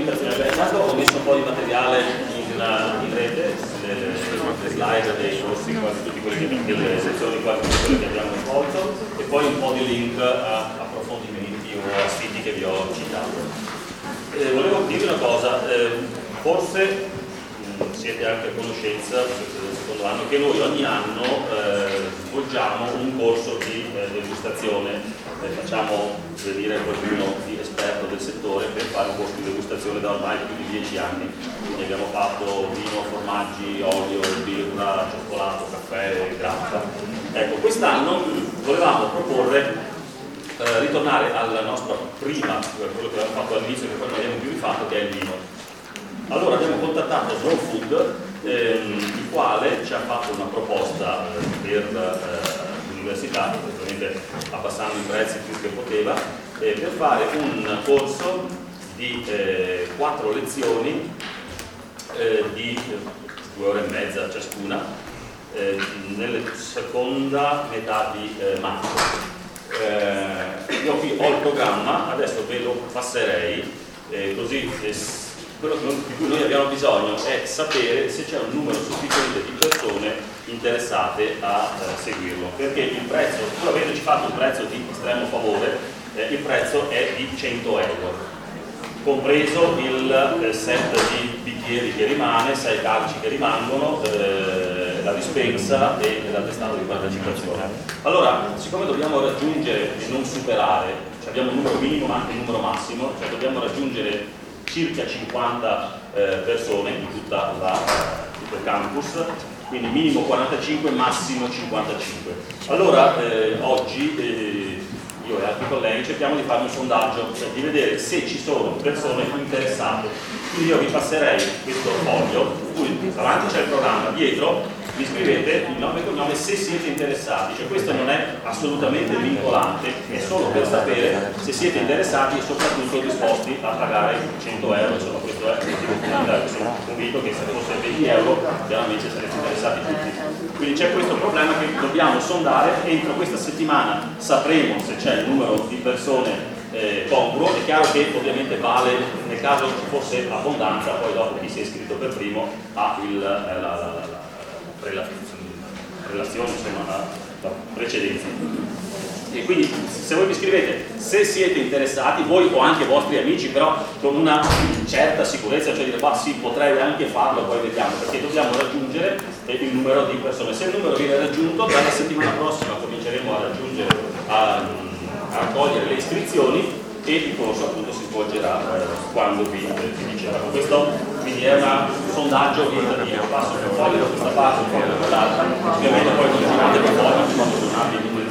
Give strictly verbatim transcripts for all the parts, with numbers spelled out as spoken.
comunicazione. Beh, intanto ho messo un po' di materiale in, in rete, le, le slide dei corsi, quasi tutti quelli che, delle sezioni quasi tutte quelle che abbiamo svolto, e poi un po' di link a approfondimenti o a siti che vi ho citato. Eh, volevo dirvi una cosa, eh, forse mh, siete anche a conoscenza del secondo anno che noi ogni anno eh, svolgiamo un corso di eh, degustazione. Eh, facciamo venire qualcuno di esperto del settore per fare un corso di degustazione da ormai più di dieci anni. Quindi abbiamo fatto vino, formaggi, olio, birra, cioccolato, caffè, grappa. Ecco, quest'anno volevamo proporre eh, ritornare alla nostra prima, quello che avevamo fatto all'inizio, che poi non abbiamo più rifatto, che è il vino. Allora abbiamo contattato Slow Food, ehm, il quale ci ha fatto una proposta eh, per eh, l'università, ovviamente abbassando i prezzi più che poteva, eh, per fare un corso di eh, quattro lezioni eh, di due ore e mezza ciascuna, eh, nella seconda metà di eh, marzo. Eh, io qui ho il programma, adesso ve lo passerei, eh, così eh, quello di cui noi abbiamo bisogno è sapere se c'è un numero sufficiente di persone interessate a eh, seguirlo, perché il prezzo, pur avendoci fatto un prezzo di estremo favore, eh, il prezzo è di cento euro, compreso il eh, set di bicchieri che rimane, sei calci che rimangono, eh, la dispensa e l'attestato di partecipazione. Allora, siccome dobbiamo raggiungere e non superare, cioè abbiamo un numero minimo ma anche un numero massimo, cioè dobbiamo raggiungere circa cinquanta eh, persone in tutta la, tutto il campus, quindi minimo quarantacinque, massimo cinquantacinque. Allora eh, oggi eh, io e altri colleghi cerchiamo di fare un sondaggio, cioè di vedere se ci sono persone interessate. Quindi io vi passerei questo foglio, cui davanti c'è il programma, dietro vi scrivete il nome e cognome se siete interessati, cioè questo non è assolutamente vincolante, è solo per sapere se siete interessati e soprattutto disposti a pagare cento euro, insomma questo è il motivo fondamentale. Sono convinto che se fosse venti euro chiaramente sarete interessati tutti. Quindi c'è questo problema che dobbiamo sondare, entro questa settimana sapremo se c'è il numero di persone eh, congruo. È chiaro che ovviamente vale nel caso ci fosse abbondanza, poi dopo chi si è iscritto per primo ha il, la, la, la, la relazione, insomma la, la precedenza. E quindi se voi vi scrivete se siete interessati, voi o anche i vostri amici, però con una certa sicurezza, cioè dire bah sì, potrei anche farlo, poi vediamo, perché dobbiamo raggiungere il numero di persone. Se il numero viene raggiunto, dalla settimana prossima cominceremo a raggiungere a, a raccogliere le iscrizioni e il corso appunto si svolgerà eh, quando vi, eh, vi dicevo. Questo quindi è una, un sondaggio orientativo, passo per foglio da questa parte, un foglio per l'altra, ovviamente poi continuate per foglio quando donate il numero.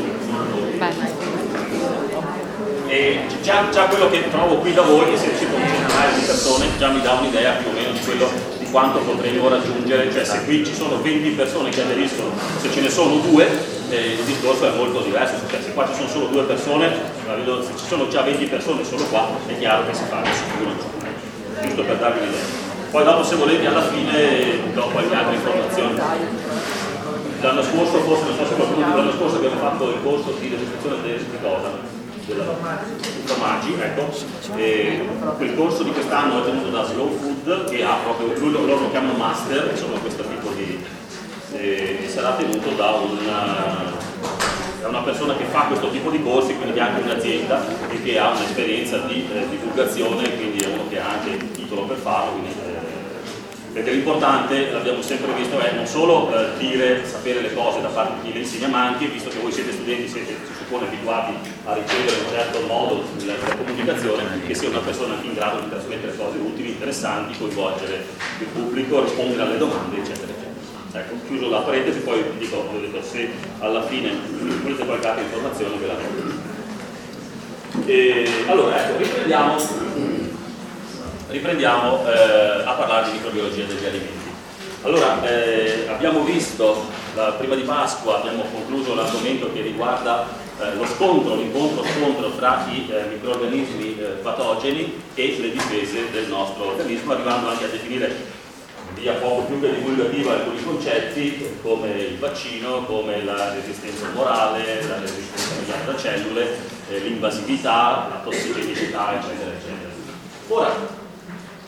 E già, già quello che trovo qui da voi, che siete circa un centinaio di persone, già mi dà un'idea più o meno di quello di quanto potremmo raggiungere, cioè se qui ci sono venti persone che aderiscono, se ce ne sono due, eh, il discorso è molto diverso, cioè se qua ci sono solo due persone, se ci sono già venti persone solo qua, è chiaro che si fa sicuro, giusto per darvi un'idea. Poi dopo se volete alla fine do qualche altra informazione. L'anno scorso, forse non so se qualcuno l'anno scorso abbiamo fatto il corso di degustazione di cosa? Della formaggi, ecco. E quel corso di quest'anno è tenuto da Slow Food, che ha proprio, lui loro lo chiamano master, insomma questo tipo di eh, e sarà tenuto da una, da una persona che fa questo tipo di corsi, quindi anche un'azienda e che ha un'esperienza di eh, divulgazione, quindi è uno che ha anche il titolo per farlo, quindi, eh, perché l'importante, l'abbiamo sempre visto, è non solo eh, dire, sapere le cose da parte di chi le insegna, ma anche, visto che voi siete studenti, siete si suppone abituati a ricevere un certo modo della comunicazione, che sia una persona anche in grado di trasmettere cose utili, interessanti, coinvolgere il pubblico, rispondere alle domande, eccetera, eccetera. Ecco, chiuso la parentesi, poi vi dico, vi dico se alla fine volete qualche altra informazione ve la do. E, allora, ecco, riprendiamo, riprendiamo eh, a parlare di microbiologia degli alimenti. Allora, eh, abbiamo visto, la, prima di Pasqua abbiamo concluso l'argomento che riguarda eh, lo scontro, l'incontro scontro tra i eh, microrganismi eh, patogeni e le difese del nostro organismo, arrivando anche a definire via poco più che divulgativa alcuni concetti come il vaccino, come la resistenza umorale, la resistenza mediata da cellule, eh, l'invasività, la tossigenicità, eccetera, eccetera. Ora,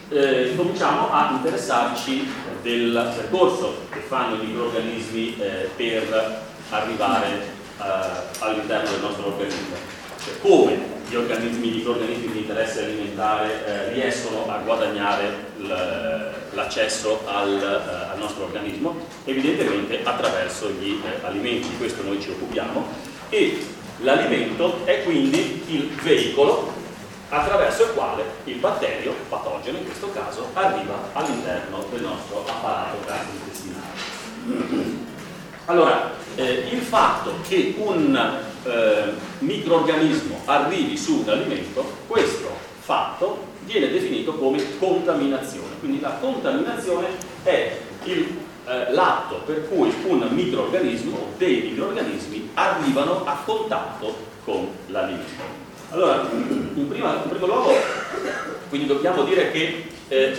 eh, cominciamo a interessarci del percorso che fanno i microrganismi eh, per arrivare eh, all'interno del nostro organismo, cioè come gli organismi, gli microrganismi di interesse alimentare eh, riescono a guadagnare l'accesso al, eh, al nostro organismo, evidentemente attraverso gli eh, alimenti. Di questo noi ci occupiamo, e l'alimento è quindi il veicolo attraverso il quale il batterio, patogeno in questo caso, arriva all'interno del nostro apparato gastrointestinale. Allora, eh, il fatto che un eh, microrganismo arrivi su un alimento, questo fatto viene definito come contaminazione. Quindi la contaminazione è eh, l'atto per cui un microrganismo o dei microrganismi arrivano a contatto con l'alimento. Allora, in, prima, in primo luogo, quindi dobbiamo dire che eh,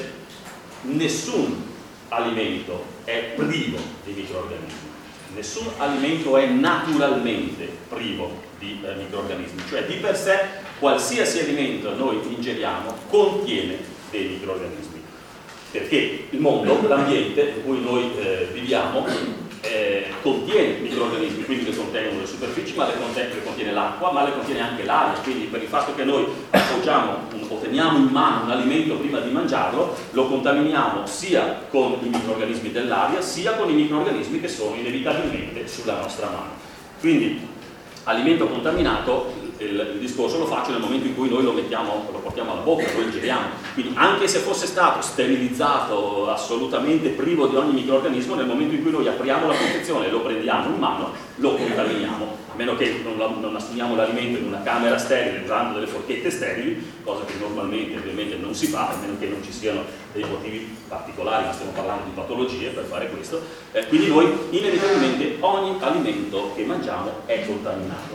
nessun alimento è privo di microrganismi. Nessun alimento è naturalmente privo di eh, microrganismi, cioè di per sé qualsiasi alimento noi ingeriamo contiene dei microrganismi, perché il mondo, l'ambiente in cui noi eh, viviamo eh, contiene microrganismi, quindi le contengono le superfici, ma le contiene, le contiene l'acqua, ma le contiene anche l'aria. Quindi per il fatto che noi appoggiamo o teniamo in mano un alimento prima di mangiarlo, lo contaminiamo sia con i microrganismi dell'aria sia con i microrganismi che sono inevitabilmente sulla nostra mano. Quindi alimento contaminato, il, il discorso lo faccio nel momento in cui noi lo mettiamo, lo portiamo alla bocca, lo ingeriamo. Quindi anche se fosse stato sterilizzato, assolutamente privo di ogni microrganismo, nel momento in cui noi apriamo la confezione e lo prendiamo in mano, lo contaminiamo, a meno che non, la, non assumiamo l'alimento in una camera sterile usando delle forchette sterili, cosa che normalmente ovviamente non si fa, a meno che non ci siano dei motivi particolari, ma stiamo parlando di patologie per fare questo. Eh, quindi noi inevitabilmente ogni alimento che mangiamo è contaminato,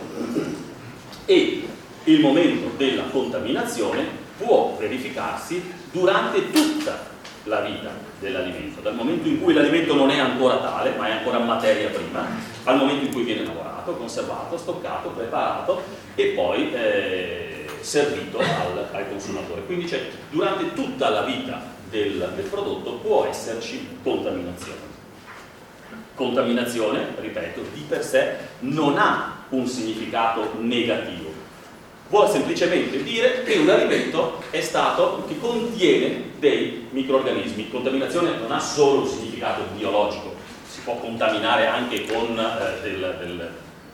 e il momento della contaminazione può verificarsi durante tutta la vita dell'alimento, dal momento in cui l'alimento non è ancora tale, ma è ancora materia prima, al momento in cui viene lavorato, conservato, stoccato, preparato e poi eh, servito al, al consumatore. Quindi cioè, durante tutta la vita del, del prodotto può esserci contaminazione. Contaminazione, ripeto, di per sé non ha un significato negativo, vuole semplicemente dire che un alimento è stato, che contiene dei microrganismi. Contaminazione non ha solo un significato biologico, si può contaminare anche con, eh, del, del,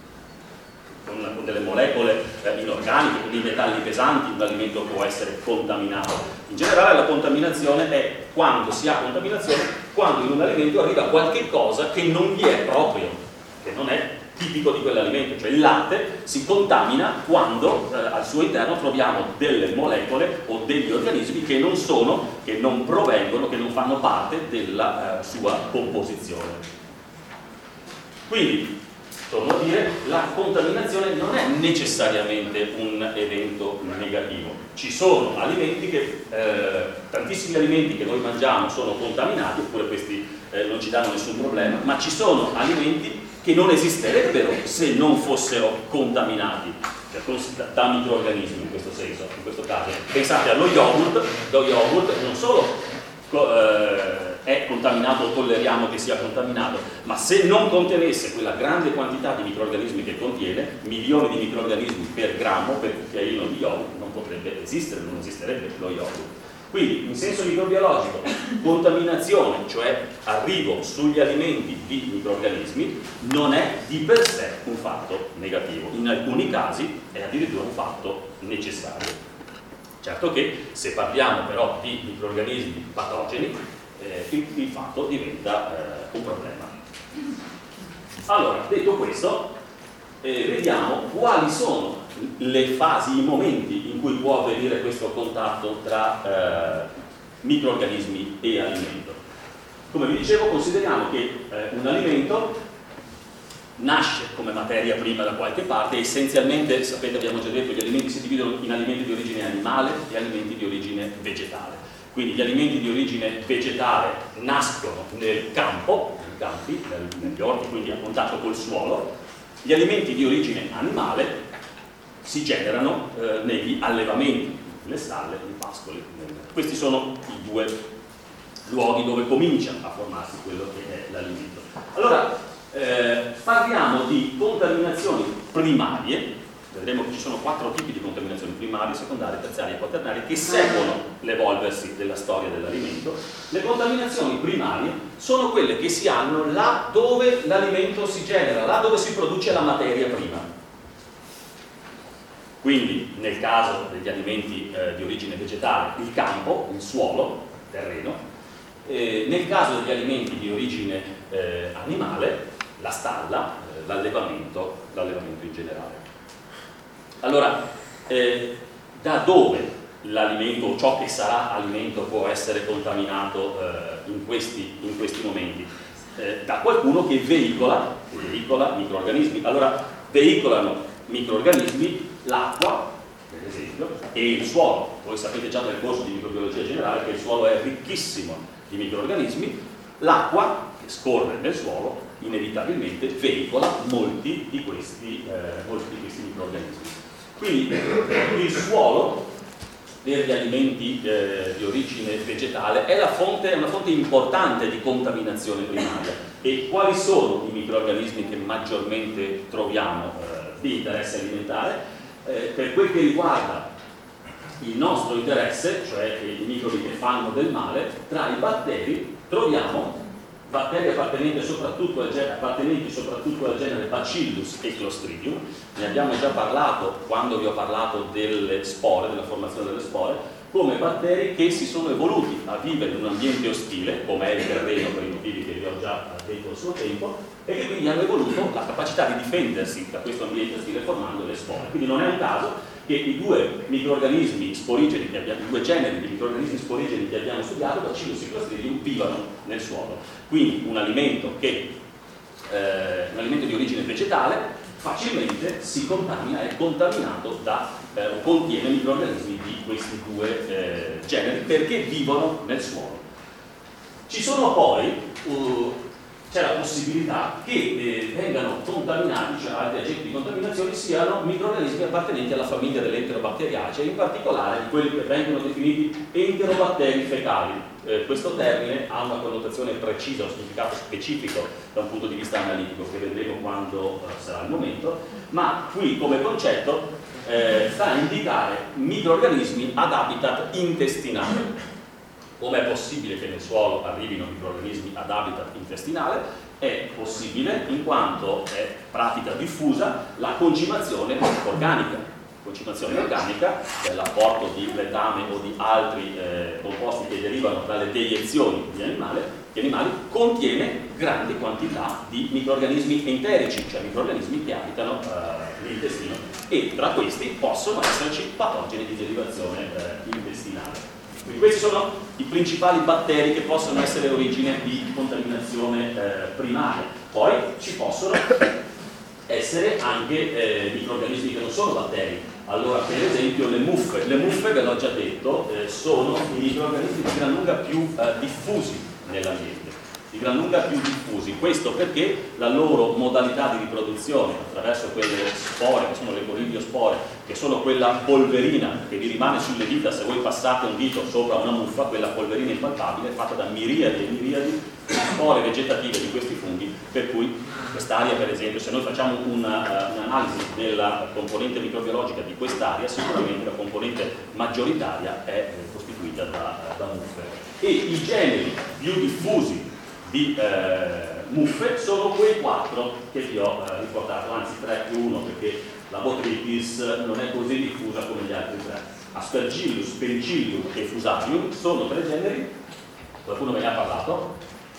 con, con delle molecole eh, inorganiche, con i metalli pesanti. Un alimento può essere contaminato. In generale la contaminazione è quando si ha contaminazione, quando in un alimento arriva qualche cosa che non gli è proprio, che non è tipico di quell'alimento. Cioè il latte si contamina quando eh, al suo interno troviamo delle molecole o degli organismi che non sono, che non provengono, che non fanno parte della eh, sua composizione. Quindi, torno a dire, la contaminazione non è necessariamente un evento negativo. Ci sono alimenti che, eh, tantissimi alimenti che noi mangiamo sono contaminati, oppure questi eh, non ci danno nessun problema, ma ci sono alimenti che non esisterebbero se non fossero contaminati, cioè da microrganismi in questo senso, in questo caso. Pensate allo yogurt, lo yogurt non solo eh, è contaminato o tolleriamo che sia contaminato, ma se non contenesse quella grande quantità di microrganismi che contiene, milioni di microrganismi per grammo, per cucchiaino di yogurt, non potrebbe esistere, non esisterebbe lo yogurt. Quindi, in senso microbiologico, contaminazione, cioè arrivo sugli alimenti di microrganismi, non è di per sé un fatto negativo. In alcuni casi è addirittura un fatto necessario. Certo che se parliamo però di microrganismi patogeni, eh, il, il fatto diventa eh, un problema. Allora, detto questo, eh, vediamo quali sono le fasi, i momenti in cui può avvenire questo contatto tra eh, microrganismi e alimento. Come vi dicevo, consideriamo che eh, un alimento nasce come materia prima da qualche parte e essenzialmente, sapete, abbiamo già detto, gli alimenti si dividono in alimenti di origine animale e alimenti di origine vegetale. Quindi gli alimenti di origine vegetale nascono nel campo, nei campi, negli orti, quindi a contatto col suolo. Gli alimenti di origine animale si generano eh, negli allevamenti, nelle stalle, nei pascoli. Questi sono i due luoghi dove comincia a formarsi quello che è l'alimento. Allora, eh, parliamo di contaminazioni primarie. Vedremo che ci sono quattro tipi di contaminazioni: primarie, secondarie, terziarie e quaternarie, che seguono l'evolversi della storia dell'alimento. Le contaminazioni primarie sono quelle che si hanno là dove l'alimento si genera, là dove si produce la materia prima. Quindi, nel caso degli alimenti eh, di origine vegetale, il campo, il suolo, il terreno; eh, nel caso degli alimenti di origine eh, animale, la stalla, eh, l'allevamento, l'allevamento in generale. Allora, eh, da dove l'alimento o ciò che sarà alimento può essere contaminato eh, in, questi, in questi momenti? Eh, da qualcuno che veicola, che veicola microrganismi. Allora, veicolano microrganismi l'acqua, per esempio, e il suolo. Voi sapete già dal corso di microbiologia generale che il suolo è ricchissimo di microrganismi. L'acqua che scorre nel suolo inevitabilmente veicola molti di questi, eh, molti di questi microrganismi. Quindi il suolo per gli alimenti eh, di origine vegetale è, la fonte, è una fonte importante di contaminazione primaria. E quali sono i microrganismi che maggiormente troviamo eh, di interesse alimentare? Eh, per quel che riguarda il nostro interesse, cioè i microbi che fanno del male, tra i batteri troviamo batteri appartenenti soprattutto al genere, appartenenti soprattutto al genere Bacillus e Clostridium. Ne abbiamo già parlato quando vi ho parlato delle spore, della formazione delle spore, come batteri che si sono evoluti a vivere in un ambiente ostile, come è il terreno per i motivi che vi ho già detto al suo tempo, e che quindi hanno evoluto la capacità di difendersi da questo ambiente ostile formando le spore. Quindi non è un caso che i due microrganismi sporigeni, che abbiamo, i due generi di microrganismi sporigeni che abbiamo studiato, Bacillus e Clostridium, vivano nel suolo. Quindi un alimento, che, eh, un alimento di origine vegetale facilmente si contamina, è contaminato da, eh, o contiene microrganismi di questi due eh, generi, perché vivono nel suolo. Ci sono poi, uh, c'è la possibilità che eh, vengano contaminati, cioè altri agenti di contaminazione siano microrganismi appartenenti alla famiglia delle enterobatteriacee, in particolare di quelli che vengono definiti enterobatteri fecali. Eh, questo termine ha una connotazione precisa, un significato specifico da un punto di vista analitico che vedremo quando eh, sarà il momento, ma qui come concetto eh, sta a indicare microrganismi ad habitat intestinale. Come è possibile che nel suolo arrivino microrganismi ad habitat intestinale? È possibile in quanto è pratica diffusa la concimazione organica. Concimazione organica è l'apporto di letame o di altri eh, composti che derivano dalle deiezioni di animali, di animali, contiene grandi quantità di microrganismi enterici, cioè microrganismi che abitano eh, l'intestino, e tra questi possono esserci patogeni di derivazione eh, intestinale. Quindi questi sono i principali batteri che possono essere origine di contaminazione eh, primaria. Poi ci possono essere anche eh, microrganismi che non sono batteri. Allora, per esempio, le muffe. Le muffe, ve l'ho già detto, eh, sono i microrganismi di gran lunga più eh, diffusi nell'ambiente. Di gran lunga più diffusi. Questo perché la loro modalità di riproduzione attraverso quelle spore, che sono le corilliospore, che sono quella polverina che vi rimane sulle dita se voi passate un dito sopra una muffa, quella polverina impalpabile è fatta da miriadi e miriadi di spore vegetative di questi funghi, per cui quest'area, per esempio, se noi facciamo un'analisi uh, della componente microbiologica di quest'area, sicuramente la componente maggioritaria è eh, costituita da, da muffe. E i generi più diffusi di eh, muffe sono quei quattro che vi ho eh, riportato, anzi tre più uno, perché la Botrytis non è così diffusa come gli altri tre. Aspergillus, Penicillium e Fusarium sono tre generi. Qualcuno me ne ha parlato?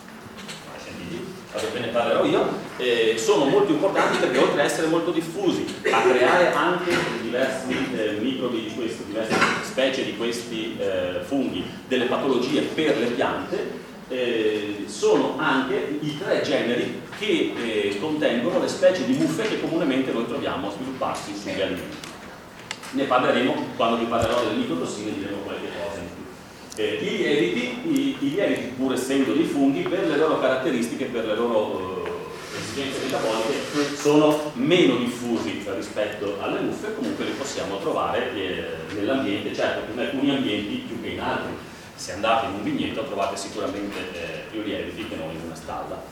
Sentiti? Vabbè, ve ne parlerò io. Eh, sono molto importanti perché oltre a essere molto diffusi, a creare anche diversi eh, microbi di questi, diverse specie di questi eh, funghi, delle patologie per le piante, Eh, sono anche i tre generi che eh, contengono le specie di muffe che comunemente noi troviamo svilupparsi sugli alimenti. Ne parleremo quando vi parlerò delle microtossine, diremo qualche cosa in più. Eh, I lieviti, i, i lieviti, pur essendo dei funghi, per le loro caratteristiche, per le loro eh, esigenze metaboliche, sono meno diffusi rispetto alle muffe, comunque li possiamo trovare eh, nell'ambiente, certo in alcuni ambienti più che in altri. se andate in un vigneto trovate sicuramente eh, più lieviti che non in una stalla.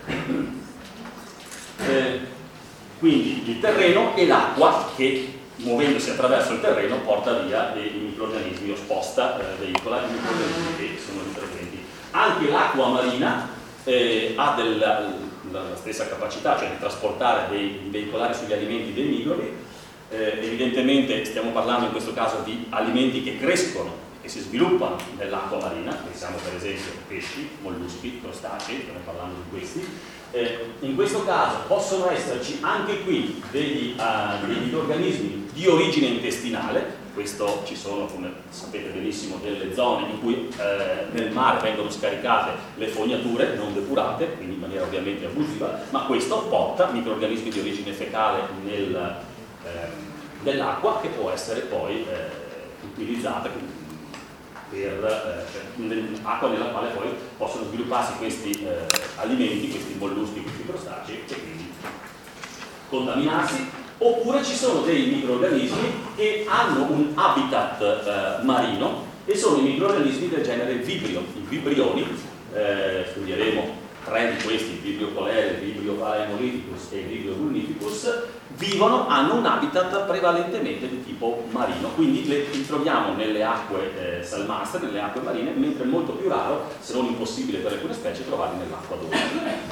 Eh, quindi il terreno e l'acqua che, muovendosi attraverso il terreno, porta via i microrganismi o sposta, eh, veicola i microrganismi che sono lì presenti. Anche l'acqua marina eh, ha della, la stessa capacità, cioè di trasportare, dei, di veicolare sugli alimenti dei microbi. Eh, evidentemente stiamo parlando in questo caso di alimenti che crescono, che si sviluppano nell'acqua marina, pensiamo per esempio a pesci, molluschi, crostacei, stiamo parlando di questi. Eh, in questo caso possono esserci anche qui degli, uh, degli microrganismi di origine intestinale. Questo ci sono, come sapete benissimo, delle zone in cui eh, nel mare vengono scaricate le fognature non depurate, quindi in maniera ovviamente abusiva, ma questo porta microrganismi di origine fecale nel, eh, nell'acqua che può essere poi eh, utilizzata per eh, acqua nella quale poi possono svilupparsi questi eh, alimenti, questi molluschi, questi crostacei e quindi contaminarsi. Oppure ci sono dei microrganismi che hanno un habitat eh, marino e sono i microrganismi del genere vibrio, i vibrioni. Eh, studieremo tre di questi, il Vibrio cholerae, il Vibrio palaemolithicus e il Vibrio vulnificus, vivono, hanno un habitat prevalentemente di tipo marino, quindi le, li troviamo nelle acque eh, salmastre, nelle acque marine, mentre è molto più raro, se non impossibile per alcune specie, trovarli nell'acqua dolce.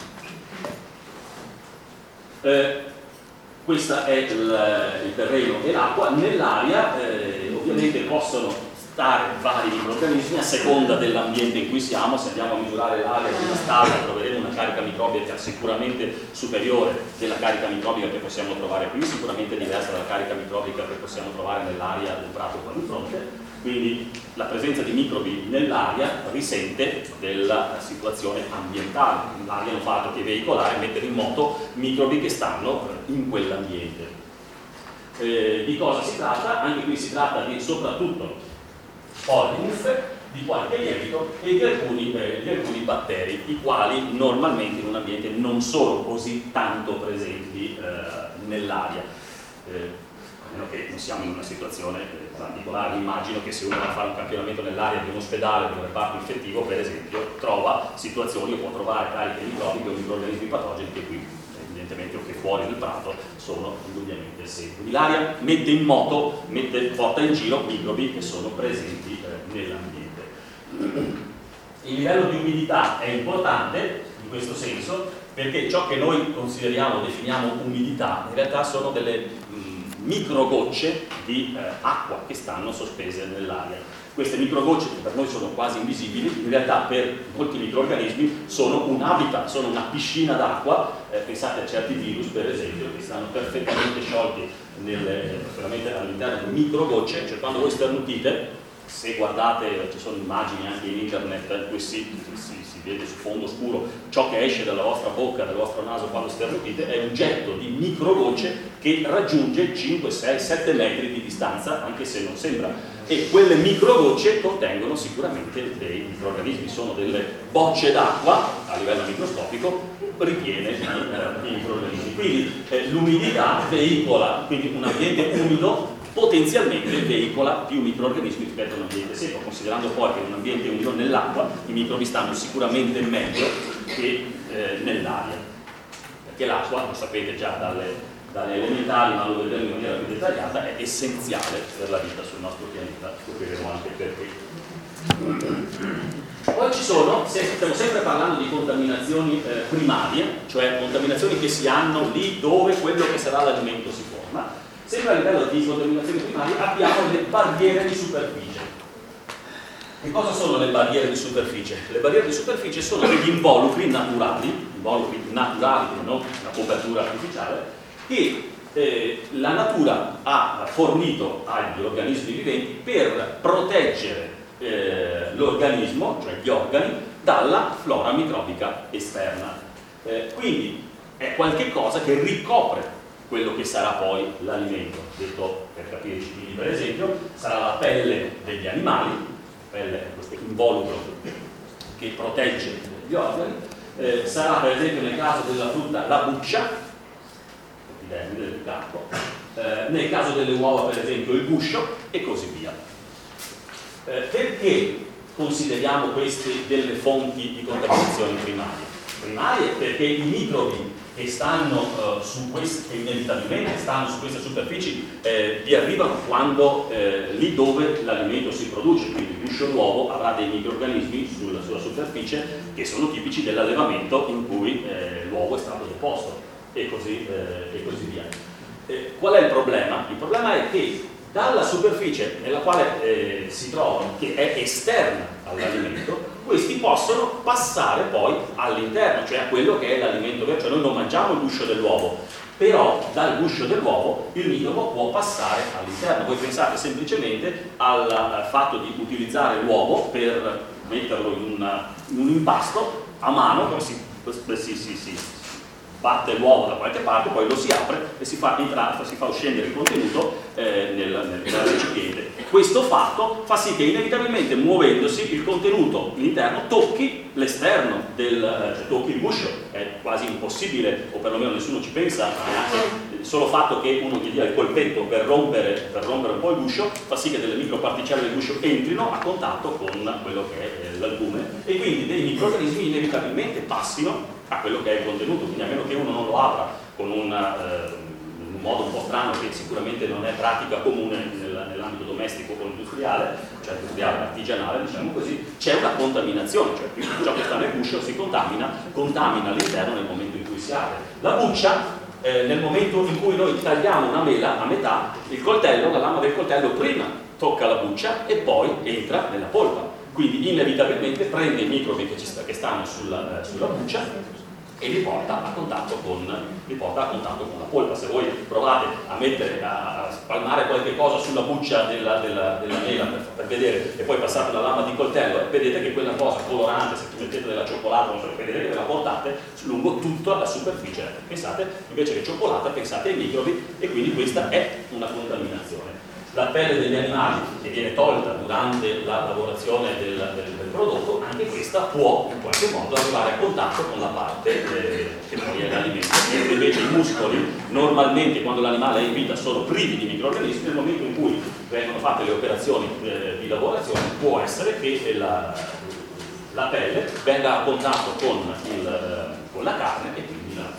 Eh, questo è il, il terreno e l'acqua. Nell'aria eh, ovviamente possono stare vari microrganismi a seconda dell'ambiente in cui siamo. Se andiamo a misurare l'aria di una stalla troveremo una carica microbica sicuramente superiore della carica microbica che possiamo trovare qui, sicuramente diversa dalla carica microbica che possiamo trovare nell'aria del prato qua di fronte. Quindi la presenza di microbi nell'aria risente della situazione ambientale. L'aria non fa altro che veicolare e mettere in moto microbi che stanno in quell'ambiente. Eh, di cosa si tratta? Anche qui si tratta di soprattutto polli, muffe, di qualche lievito e di alcuni, eh, di alcuni batteri, i quali normalmente in un ambiente non sono così tanto presenti eh, nell'aria. Eh, a meno che non siamo in una situazione eh, particolare. Immagino che se uno va a fare un campionamento nell'aria di un ospedale, di un reparto infettivo, per esempio, trova situazioni o può trovare cariche microbiche o microrganismi patogeni che qui, evidentemente, o che fuori del prato, sono indubbiamente semplici. L'aria mette in moto, mette, porta in giro microbi che sono presenti eh, nell'ambiente. Il livello di umidità è importante in questo senso, perché ciò che noi consideriamo, definiamo umidità, in realtà sono delle microgocce di eh, acqua che stanno sospese nell'aria. Queste microgocce, che per noi sono quasi invisibili, in realtà per molti microrganismi sono un habitat, sono una piscina d'acqua. Eh, pensate a certi virus, per esempio, che stanno perfettamente sciolti nelle, all'interno di microgocce, cioè quando voi sternutite, se guardate, ci sono immagini anche in internet in cui si, si, si vede su fondo scuro ciò che esce dalla vostra bocca, dal vostro naso quando sternutite, è un getto di microgocce che raggiunge cinque, sei, sette metri di distanza, anche se non sembra. E quelle microgocce contengono sicuramente dei microrganismi, sono delle bocce d'acqua a livello microscopico ripiene di, eh, di microrganismi. Quindi eh, l'umidità veicola, quindi un ambiente umido potenzialmente veicola più microrganismi rispetto a un ambiente secco, considerando poi che in un ambiente umido nell'acqua i microbi stanno sicuramente meglio che eh, nell'aria, perché l'acqua, lo sapete già dalle, dalle elementari, ma lo vedremo in maniera più dettagliata, è essenziale per la vita sul nostro pianeta, scopriremo anche perché. Poi ci sono, stiamo sempre parlando di contaminazioni eh, primarie, cioè contaminazioni che si hanno lì dove quello che sarà l'alimento si forma. Sempre a livello di contaminazioni primarie abbiamo le barriere di superficie. Che cosa sono le barriere di superficie? Le barriere di superficie sono degli involucri naturali, involucri naturali e non una copertura artificiale, che eh, la natura ha fornito agli organismi viventi per proteggere eh, l'organismo, cioè gli organi, dalla flora microbica esterna. Eh, quindi è qualche cosa che ricopre quello che sarà poi l'alimento. Detto per capirci, quindi per esempio sarà la pelle degli animali, la pelle è questo involucro che protegge gli organi, eh, sarà per esempio nel caso della frutta la buccia, l'epidermide del campo, eh, nel caso delle uova per esempio il guscio e così via. Eh, perché consideriamo queste delle fonti di contaminazione primarie? Primarie perché i microbi che stanno uh, su queste, che inevitabilmente stanno su queste superfici, eh, vi arrivano quando eh, lì dove l'alimento si produce, quindi il guscio d'uovo avrà dei microrganismi sul, sulla superficie che sono tipici dell'allevamento in cui eh, l'uovo è stato deposto e così, eh, e così via. Eh, qual è il problema? Il problema è che dalla superficie nella quale eh, si trovano, che è esterna all'alimento, questi possono passare poi all'interno, cioè a quello che è l'alimento vero, cioè noi non mangiamo il guscio dell'uovo, però dal guscio dell'uovo il microbo può passare all'interno. Voi pensate semplicemente al, al fatto di utilizzare l'uovo per metterlo in, una, in un impasto a mano, come si, si, si, si batte l'uovo da qualche parte, poi lo si apre e si fa entrare, si fa scendere il contenuto eh, nel, nel, nel recipiente. Questo fatto fa sì che inevitabilmente, muovendosi, il contenuto all'interno tocchi l'esterno del, cioè tocchi il guscio. È quasi impossibile, o perlomeno nessuno ci pensa, ma anche il solo fatto che uno gli dia il colpetto per rompere, per rompere un po' il guscio fa sì che delle microparticelle del guscio entrino a contatto con quello che è l'albume e quindi dei microrganismi inevitabilmente passino a quello che è il contenuto, quindi a meno che uno non lo apra con un, eh, un modo un po' strano che sicuramente non è pratica comune nel, nell'ambito domestico o industriale, cioè industriale artigianale, diciamo così, c'è una contaminazione, cioè ciò che sta nel guscio si contamina, contamina all'interno nel momento in cui si apre. La buccia, eh, nel momento in cui noi tagliamo una mela a metà, il coltello, la lama del coltello prima tocca la buccia e poi entra nella polpa. Quindi inevitabilmente prende i microbi che, ci sta, che stanno sulla, eh, sulla buccia e li porta, a contatto con, li porta a contatto con la polpa. Se voi provate a mettere, a, a spalmare qualche cosa sulla buccia della, della, della mela per, per vedere e poi passate una lama di coltello e vedete che quella cosa colorante, se mettete della cioccolata, non so, vedete che ve la portate lungo tutta la superficie. Pensate invece che cioccolata, pensate ai microbi e quindi questa è una contaminazione. La pelle degli animali che viene tolta durante la lavorazione del, del, del prodotto, anche questa può in qualche modo arrivare a contatto con la parte eh, che poi è l'alimento. Mentre invece i muscoli normalmente quando l'animale è in vita sono privi di microrganismi, nel momento in cui vengono fatte le operazioni eh, di lavorazione può essere che la, la pelle venga a contatto con, il, con la carne e quindi la,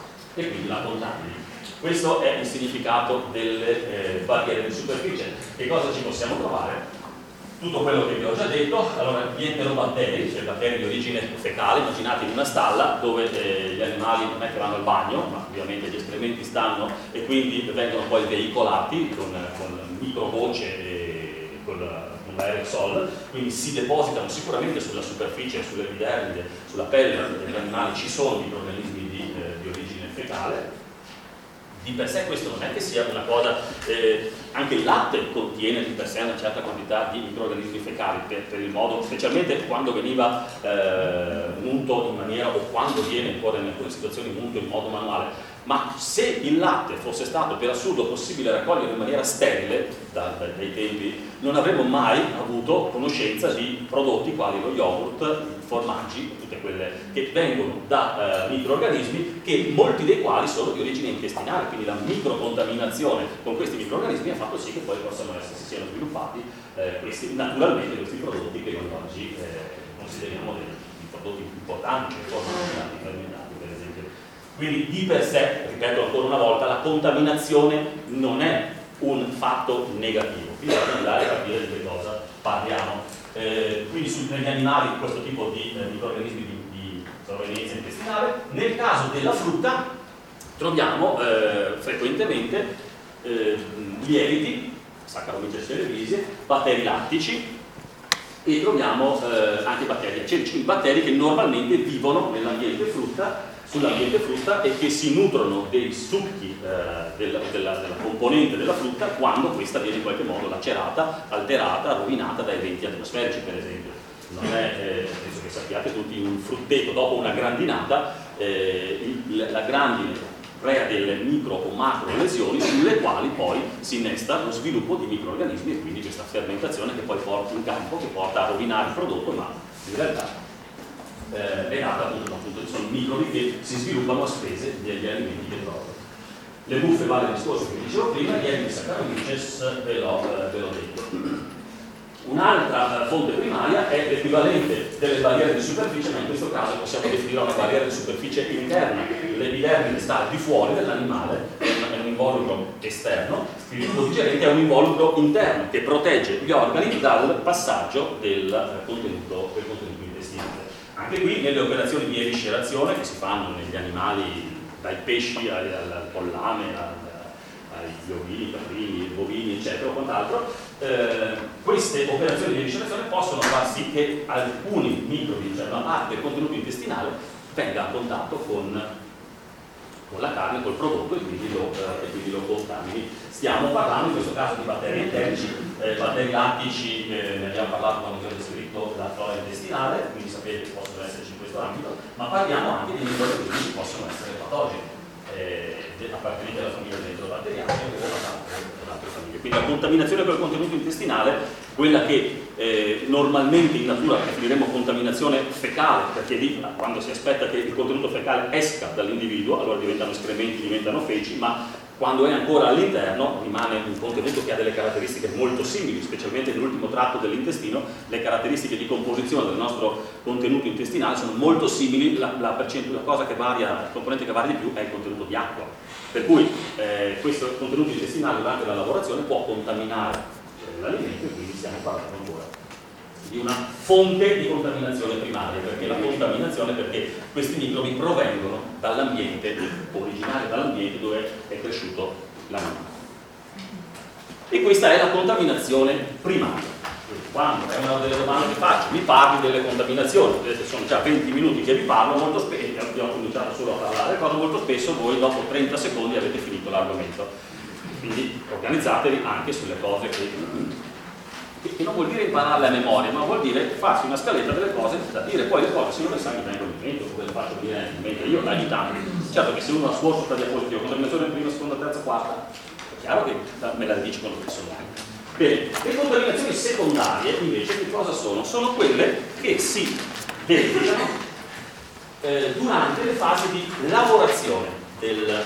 e quindi la contamini. Questo è il significato delle eh, barriere di superficie. Che cosa ci possiamo trovare? Tutto quello che vi ho già detto. Allora, gli enterobatteri, cioè batteri di origine fecale, immaginate in una stalla dove eh, gli animali non è che vanno al bagno, ma ovviamente gli escrementi stanno e quindi vengono poi veicolati con, con microvoce e con, con l'aerosol, quindi si depositano sicuramente sulla superficie, sull'epidermide, sulla pelle degli animali, ci sono microrganismi di, eh, di origine fecale. Di per sé questo non è che sia una cosa, eh, anche il latte contiene di per sé una certa quantità di microrganismi fecali per, per il modo, specialmente quando veniva eh, munto in maniera, o quando viene ancora in alcune situazioni munto in modo manuale. Ma se il latte fosse stato per assurdo possibile raccogliere in maniera sterile da, da, dai tempi, non avremmo mai avuto conoscenza di prodotti quali lo yogurt, i formaggi, tutte quelle che vengono da eh, microrganismi, che molti dei quali sono di origine intestinale, quindi la microcontaminazione con questi microrganismi ha fatto sì che poi possano essere, si siano sviluppati eh, questi, naturalmente questi prodotti che noi oggi eh, consideriamo dei, dei prodotti più importanti che formano i fermentati, per esempio. Quindi di per sé, ripeto ancora una volta, la contaminazione non è un fatto negativo, bisogna andare a capire di che cosa parliamo. Eh, quindi su, negli animali questo tipo di eh, microrganismi di, di provenienza intestinale. Nel caso della frutta troviamo eh, frequentemente eh, lieviti, Saccharomyces cerevisiae, batteri lattici e troviamo eh, anche batteri acerici, batteri che normalmente vivono nell'ambiente frutta sull'ambiente frutta e che si nutrono dei succhi eh, della, della, della componente della frutta quando questa viene in qualche modo lacerata, alterata, rovinata da eventi atmosferici, per esempio. Non è, eh, penso che sappiate tutti, in un frutteto dopo una grandinata eh, il, la grandine crea delle micro o macro lesioni sulle quali poi si innesta lo sviluppo di microorganismi e quindi questa fermentazione che poi porta in campo, che porta a rovinare il prodotto, ma in realtà Eh, è nata appunto, appunto sono microbi che si sviluppano a spese degli alimenti che trovano. Le buffe vale il discorso che dicevo prima, gli Saccharomyces ve l'ho eh, detto. Un'altra fonte primaria è l'equivalente delle barriere di superficie, ma in questo caso possiamo definire una barriera di superficie interna. L'epidermide sta al di fuori dell'animale, è un, è un involucro esterno, il tubo digerente è un involucro interno che protegge gli organi dal passaggio del contenuto, del contenuto intestinale. Anche qui nelle operazioni di eviscerazione che si fanno negli animali, dai pesci al, al pollame, al, agli ovini, caprini, bovini, eccetera, o quant'altro, eh, queste operazioni di eviscerazione possono far sì che alcuni microbi, cioè una parte del contenuto intestinale, venga a contatto con, con la carne, col prodotto e quindi lo, eh, e quindi lo contamini. Stiamo parlando in questo caso di batteri enterici, eh, batteri lattici, eh, ne abbiamo parlato quando vi ho descritto la flora intestinale, quindi sapete che possono esserci in questo ambito, ma parliamo anche di microorganismi che possono essere patogeni. Eh, appartenenti alla famiglia dell'enterobatteriana o ad altre famiglie. Quindi la contaminazione col contenuto intestinale, quella che eh, normalmente in natura definiremo contaminazione fecale, perché lì quando si aspetta che il contenuto fecale esca dall'individuo, allora diventano escrementi, diventano feci, ma quando è ancora all'interno rimane un contenuto che ha delle caratteristiche molto simili, specialmente nell'ultimo tratto dell'intestino. Le caratteristiche di composizione del nostro contenuto intestinale sono molto simili, la, la, la cosa che varia, il componente che varia di più è il contenuto di acqua, per cui eh, questo contenuto intestinale durante la lavorazione può contaminare eh, l'alimento e quindi stiamo parlando ancora di una fonte di contaminazione primaria. Perché la contaminazione? Perché questi microbi provengono dall'ambiente, originario dall'ambiente dove è cresciuto l'animale. E questa è la contaminazione primaria. Quando è una delle domande che faccio, mi parli delle contaminazioni, vedete sono già venti minuti che vi parlo, molto spesso, abbiamo cominciato solo a parlare, quando molto spesso voi dopo trenta secondi avete finito l'argomento. Quindi organizzatevi anche sulle cose che che non vuol dire impararle a memoria, ma vuol dire farsi una scaletta delle cose da dire, poi le cose se non le sai mi vengono in mente, come le faccio venire in mente io ogni tanto. Certo che se uno ha scorso sta diapositiva, contaminazione prima, seconda, terza, quarta, è chiaro che me la dici con lo stesso nome. Bene, le contaminazioni secondarie invece che cosa sono? Sono quelle che si verificano eh, durante le fasi di lavorazione del,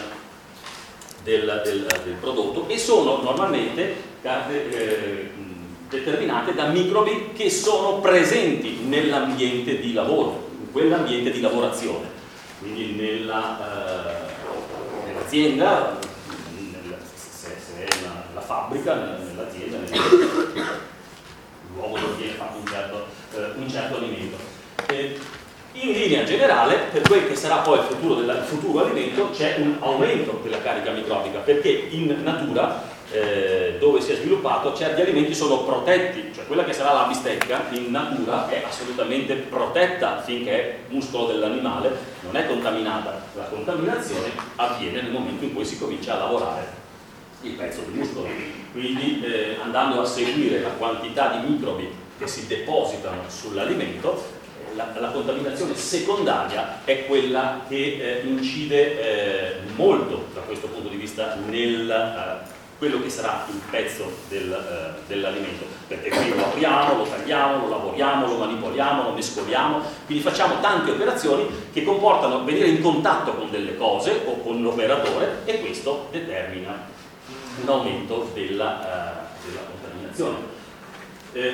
del, del, del prodotto e sono normalmente eh, determinate da microbi che sono presenti nell'ambiente di lavoro, in quell'ambiente di lavorazione, quindi nella, eh, nell'azienda, nel, se, se è una, la fabbrica, nell'azienda, nel luogo dove viene fatto un certo, eh, un certo alimento. E in linea generale, per quel che sarà poi il futuro, della, il futuro alimento, c'è un aumento della carica microbica, perché in natura Eh, dove si è sviluppato, certi alimenti sono protetti, cioè quella che sarà la bistecca in natura è assolutamente protetta finché è muscolo dell'animale, non è contaminata. La contaminazione avviene nel momento in cui si comincia a lavorare il pezzo di muscolo. Quindi eh, andando a seguire la quantità di microbi che si depositano sull'alimento, la, la contaminazione secondaria è quella che eh, incide eh, molto da questo punto di vista nel eh, quello che sarà il pezzo del, eh, dell'alimento, perché qui lo apriamo, lo tagliamo, lo lavoriamo, lo manipoliamo, lo mescoliamo, quindi facciamo tante operazioni che comportano venire in contatto con delle cose o con l'operatore e questo determina un aumento della, eh, della contaminazione. Eh,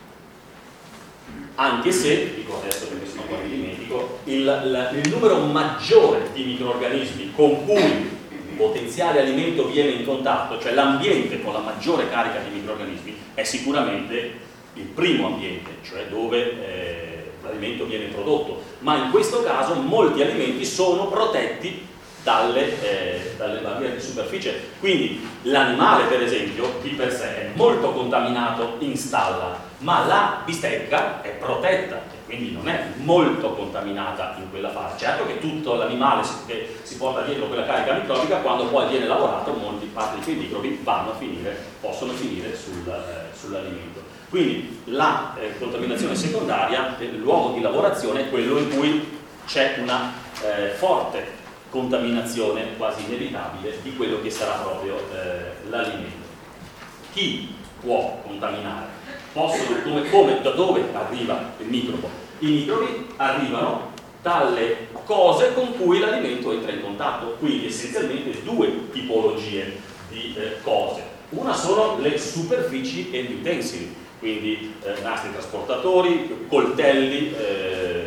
anche se, dico adesso perché sennò poi mi dimentico, il, il, il numero maggiore di microrganismi con cui potenziale alimento viene in contatto, cioè l'ambiente con la maggiore carica di microrganismi, è sicuramente il primo ambiente, cioè dove eh, l'alimento viene prodotto, ma in questo caso molti alimenti sono protetti dalle, eh, dalle barriere di superficie, quindi l'animale per esempio di per sé è molto contaminato in stalla, ma la bistecca è protetta, quindi non è molto contaminata in quella fase. Certo che tutto l'animale che si porta dietro quella carica microbica, quando poi viene lavorato, molti parte di quei microbi vanno a finire, possono finire sul, eh, sull'alimento. Quindi la eh, contaminazione secondaria, il luogo di lavorazione, è quello in cui c'è una eh, forte contaminazione quasi inevitabile di quello che sarà proprio eh, l'alimento. Chi può contaminare? Possono, come, come, da dove arriva il microbo? I microbi arrivano dalle cose con cui l'alimento entra in contatto, quindi essenzialmente due tipologie di eh, cose. Una sono le superfici e gli utensili. quindi eh, nastri trasportatori, coltelli, eh,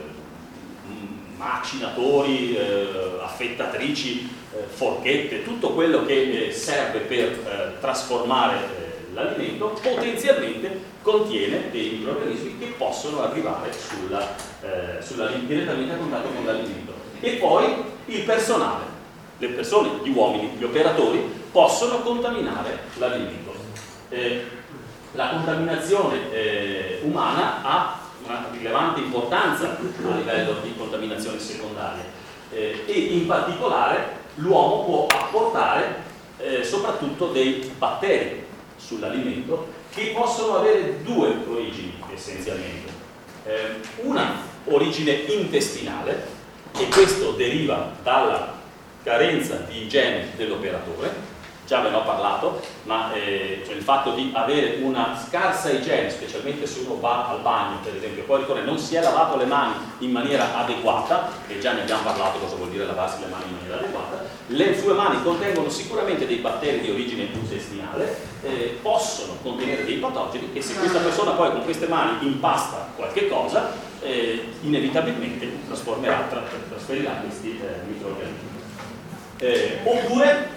macinatori, eh, affettatrici, eh, forchette, tutto quello che eh, serve per eh, trasformare eh, l'alimento potenzialmente contiene dei microrganismi che possono arrivare sulla, eh, sulla, direttamente a contatto con l'alimento. E poi il personale, le persone, gli uomini, gli operatori possono contaminare l'alimento. Eh, la contaminazione eh, umana ha una rilevante importanza a livello di contaminazione secondaria eh, e in particolare l'uomo può apportare eh, soprattutto dei batteri sull'alimento che possono avere due origini essenzialmente. Eh, una origine intestinale, e questo deriva dalla carenza di igiene dell'operatore. Già ve ne ho parlato, ma eh, cioè il fatto di avere una scarsa igiene, specialmente se uno va al bagno, per esempio, poi ricorre non si è lavato le mani in maniera adeguata, e già ne abbiamo parlato cosa vuol dire lavarsi le mani in maniera adeguata, le sue mani contengono sicuramente dei batteri di origine intestinale, eh, possono contenere dei patogeni, e se questa persona poi con queste mani impasta qualche cosa, eh, inevitabilmente trasformerà, tra, trasferirà questi eh, microrganismi. Eh, oppure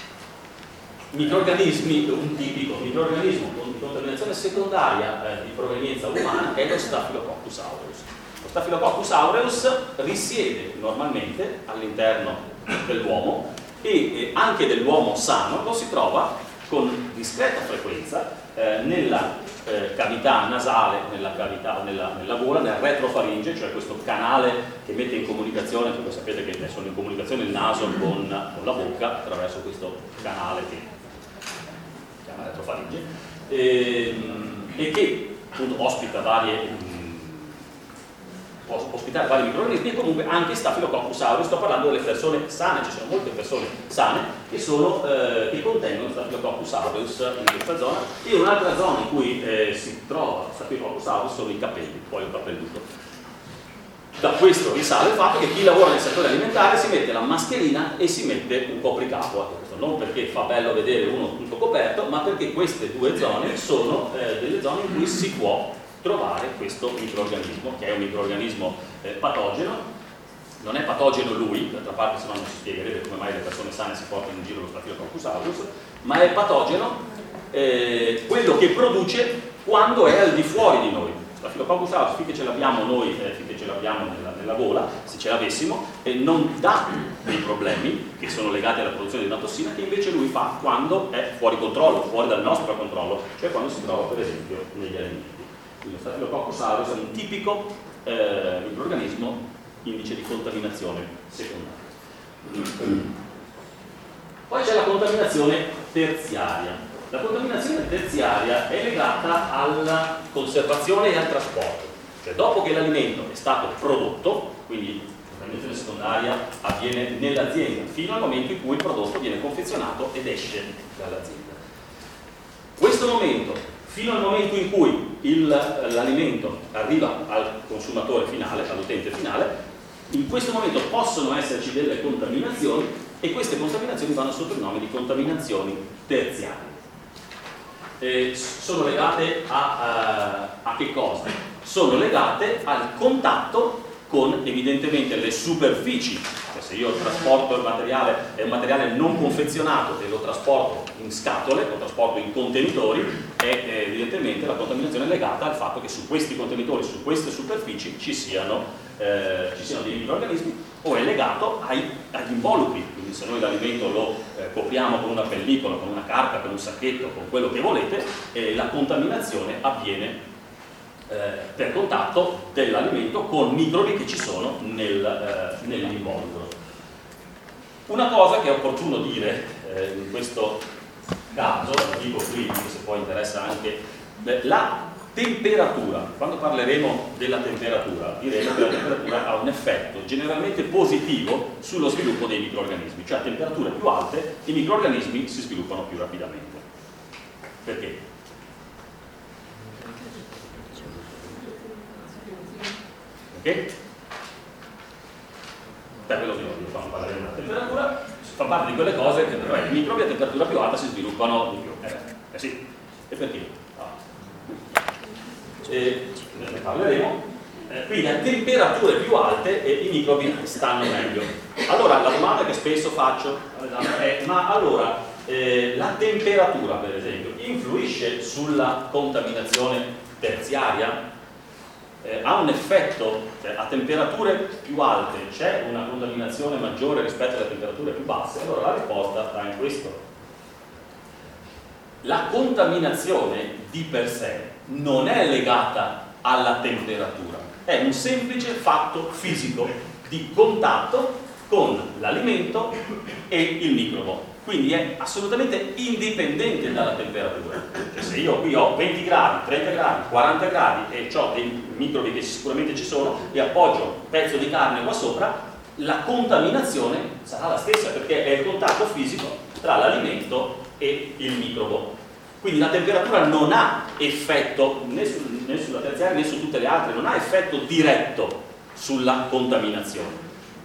microrganismi, un tipico microrganismo con contaminazione secondaria eh, di provenienza umana è lo Staphylococcus aureus. Lo Staphylococcus aureus risiede normalmente all'interno dell'uomo e eh, anche dell'uomo sano lo si trova con discreta frequenza eh, nella eh, cavità nasale, nella cavità, nella, nella gola, nel retrofaringe, cioè questo canale che mette in comunicazione, voi sapete che sono in comunicazione il naso con, con la bocca attraverso questo canale che retrofaringe e, e che appunto ospita varie mh, può ospitare vari microrganismi e comunque anche Staphylococcus aureus. Sto parlando delle persone sane, ci sono molte persone sane che, sono, eh, che contengono Staphylococcus aureus in questa zona, e un'altra zona in cui eh, si trova Staphylococcus aureus sono i capelli, poi il capelluto. Da questo risale il fatto che chi lavora nel settore alimentare si mette la mascherina e si mette un copricapo, non perché fa bello vedere uno tutto coperto, ma perché queste due zone sono eh, delle zone in cui si può trovare questo microrganismo, che è un microrganismo eh, patogeno. Non è patogeno lui, d'altra parte se no non si spiegherebbe come mai le persone sane si portano in giro lo Staphylococcus aureus, ma è patogeno eh, quello che produce quando è al di fuori di noi. Staphylococcus aureus, finché ce l'abbiamo noi, eh, finché ce l'abbiamo nella, nella gola, se ce l'avessimo, eh, non dà dei problemi che sono legati alla produzione di una tossina, che invece lui fa quando è fuori controllo, fuori dal nostro controllo, cioè quando si trova per esempio negli alimenti. Quindi lo Staphylococcus aureus è un tipico eh, microrganismo indice di contaminazione secondaria. Poi c'è la contaminazione terziaria. La contaminazione terziaria è legata alla conservazione e al trasporto, cioè dopo che l'alimento è stato prodotto, quindi la contaminazione secondaria avviene nell'azienda fino al momento in cui il prodotto viene confezionato ed esce dall'azienda. Questo momento, fino al momento in cui l'alimento arriva al consumatore finale, all'utente finale, in questo momento possono esserci delle contaminazioni, e queste contaminazioni vanno sotto il nome di contaminazioni terziarie. Eh, sono legate a, uh, a che cosa? Sono legate al contatto con evidentemente le superfici. Cioè, se io trasporto il materiale, è un materiale non confezionato e lo trasporto in scatole, lo trasporto in contenitori, è eh, evidentemente la contaminazione è legata al fatto che su questi contenitori, su queste superfici ci siano, eh, ci siano dei microrganismi, o è legato ai, agli involucri. Quindi se noi l'alimento lo eh, copriamo con una pellicola, con una carta, con un sacchetto, con quello che volete, eh, la contaminazione avviene eh, per contatto dell'alimento con microbi che ci sono nel, eh, nell'involucro. Una cosa che è opportuno dire eh, in questo caso, lo dico qui, se poi interessa anche, beh, la temperatura. Quando parleremo della temperatura, diremo che la temperatura ha un effetto generalmente positivo sullo sviluppo dei microrganismi, cioè a temperature più alte i microrganismi si sviluppano più rapidamente. Perché? Perché? Per quello che non fanno parlare della temperatura, fa parte di quelle cose che beh, i microbi a temperatura più alta si sviluppano di più. Eh, eh sì, e perché? Ah. eh, ne parleremo. Eh, quindi a temperature più alte eh, i microbi stanno meglio. Allora la domanda che spesso faccio è: ma allora eh, la temperatura, per esempio, influisce sulla contaminazione terziaria? Eh, ha un effetto, cioè, a temperature più alte c'è una contaminazione maggiore rispetto alle temperature più basse? Allora la risposta sta in questo. La contaminazione di per sé non è legata alla temperatura, è un semplice fatto fisico di contatto con l'alimento e il microbo, quindi è assolutamente indipendente dalla temperatura. Cioè, se io qui ho venti gradi, trenta gradi, quaranta gradi e ho dei microbi che sicuramente ci sono e appoggio un pezzo di carne qua sopra, la contaminazione sarà la stessa, perché è il contatto fisico tra l'alimento e il microbo. Quindi la temperatura non ha effetto né, su, né sulla terziaria né su tutte le altre, non ha effetto diretto sulla contaminazione.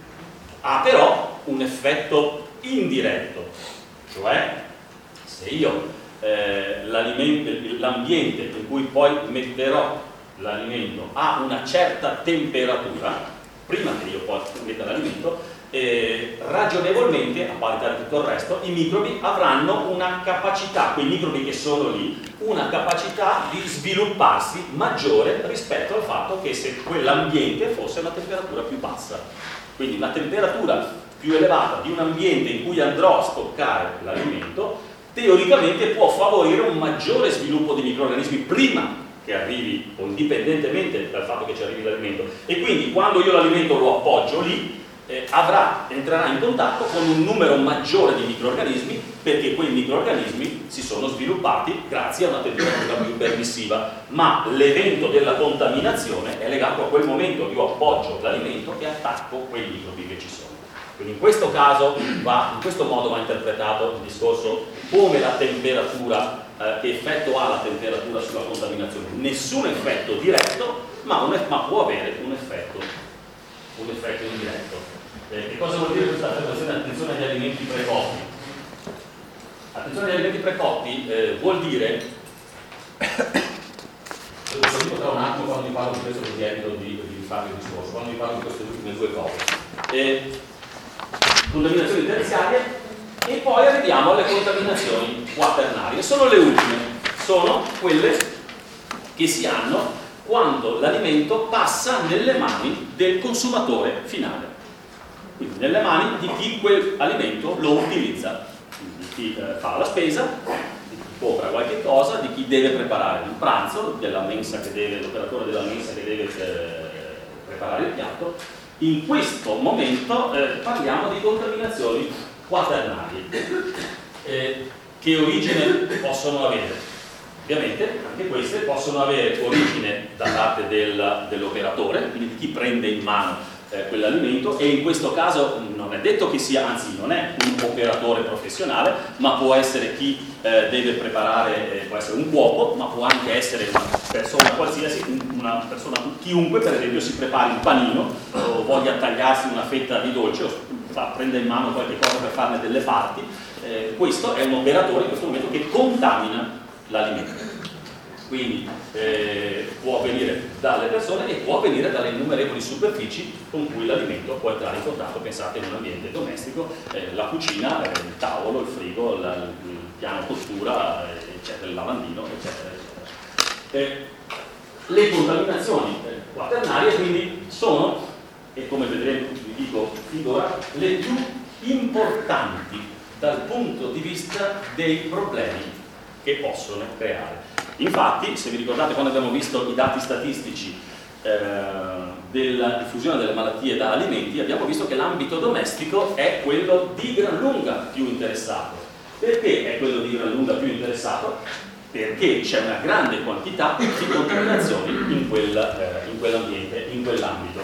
Ha però un effetto indiretto, cioè se io eh, l'ambiente in cui poi metterò l'alimento ha una certa temperatura, prima che io poi metta l'alimento, Eh, ragionevolmente, a parità di tutto il resto, i microbi avranno una capacità, quei microbi che sono lì, una capacità di svilupparsi maggiore rispetto al fatto che se quell'ambiente fosse a una temperatura più bassa. Quindi la temperatura più elevata di un ambiente in cui andrò a stoccare l'alimento teoricamente può favorire un maggiore sviluppo di microrganismi prima che arrivi, o indipendentemente dal fatto che ci arrivi l'alimento, e quindi quando io l'alimento lo appoggio lì Eh, avrà, entrerà in contatto con un numero maggiore di microrganismi, perché quei microrganismi si sono sviluppati grazie a una temperatura più permissiva, ma l'evento della contaminazione è legato a quel momento. Io appoggio l'alimento e attacco quei microbi che ci sono. Quindi in questo caso va, in questo modo va interpretato il discorso come la temperatura, eh, che effetto ha la temperatura sulla contaminazione. Nessun effetto diretto, ma, un, ma può avere un effetto, un effetto indiretto. Eh, che cosa vuol dire questa affermazione? Attenzione agli alimenti precotti. Attenzione agli alimenti precotti eh, vuol dire, lo dico tra un attimo quando vi parlo di questo, così evito di, di fare il discorso, quando vi parlo di queste ultime due cose. Eh, contaminazioni terziarie e poi arriviamo alle contaminazioni quaternarie. Sono le ultime, sono quelle che si hanno quando l'alimento passa nelle mani del consumatore finale. Quindi nelle mani di chi quell'alimento lo utilizza, di chi eh, fa la spesa, di chi compra qualche cosa, di chi deve preparare il pranzo, della mensa che deve, l'operatore della mensa che deve eh, preparare il piatto. In questo momento eh, parliamo di contaminazioni quaternarie. Eh, che origine possono avere? Ovviamente anche queste possono avere origine da parte del, dell'operatore, quindi di chi prende in mano Eh, quell'alimento, e in questo caso non è detto che sia, anzi non è un operatore professionale, ma può essere chi eh, deve preparare, eh, può essere un cuoco, ma può anche essere una persona qualsiasi, una persona chiunque, per esempio si prepari un panino o voglia tagliarsi una fetta di dolce o fa, prende in mano qualche cosa per farne delle parti, eh, questo è un operatore in questo momento che contamina l'alimento. Quindi eh, può avvenire dalle persone e può avvenire dalle innumerevoli superfici con cui l'alimento può entrare in contatto. Pensate in un ambiente domestico, eh, la cucina, eh, il tavolo, il frigo, la, il piano cottura, eh, eccetera, il lavandino, eccetera, eccetera. Eh, le contaminazioni eh, quaternarie quindi sono, e come vedremo, vi dico fin d'ora, le più importanti dal punto di vista dei problemi che possono creare. Infatti, se vi ricordate quando abbiamo visto i dati statistici eh, della diffusione delle malattie da alimenti, abbiamo visto che l'ambito domestico è quello di gran lunga più interessato. Perché è quello di gran lunga più interessato? Perché c'è una grande quantità di contaminazioni in, quel, eh, in quell'ambiente, in quell'ambito.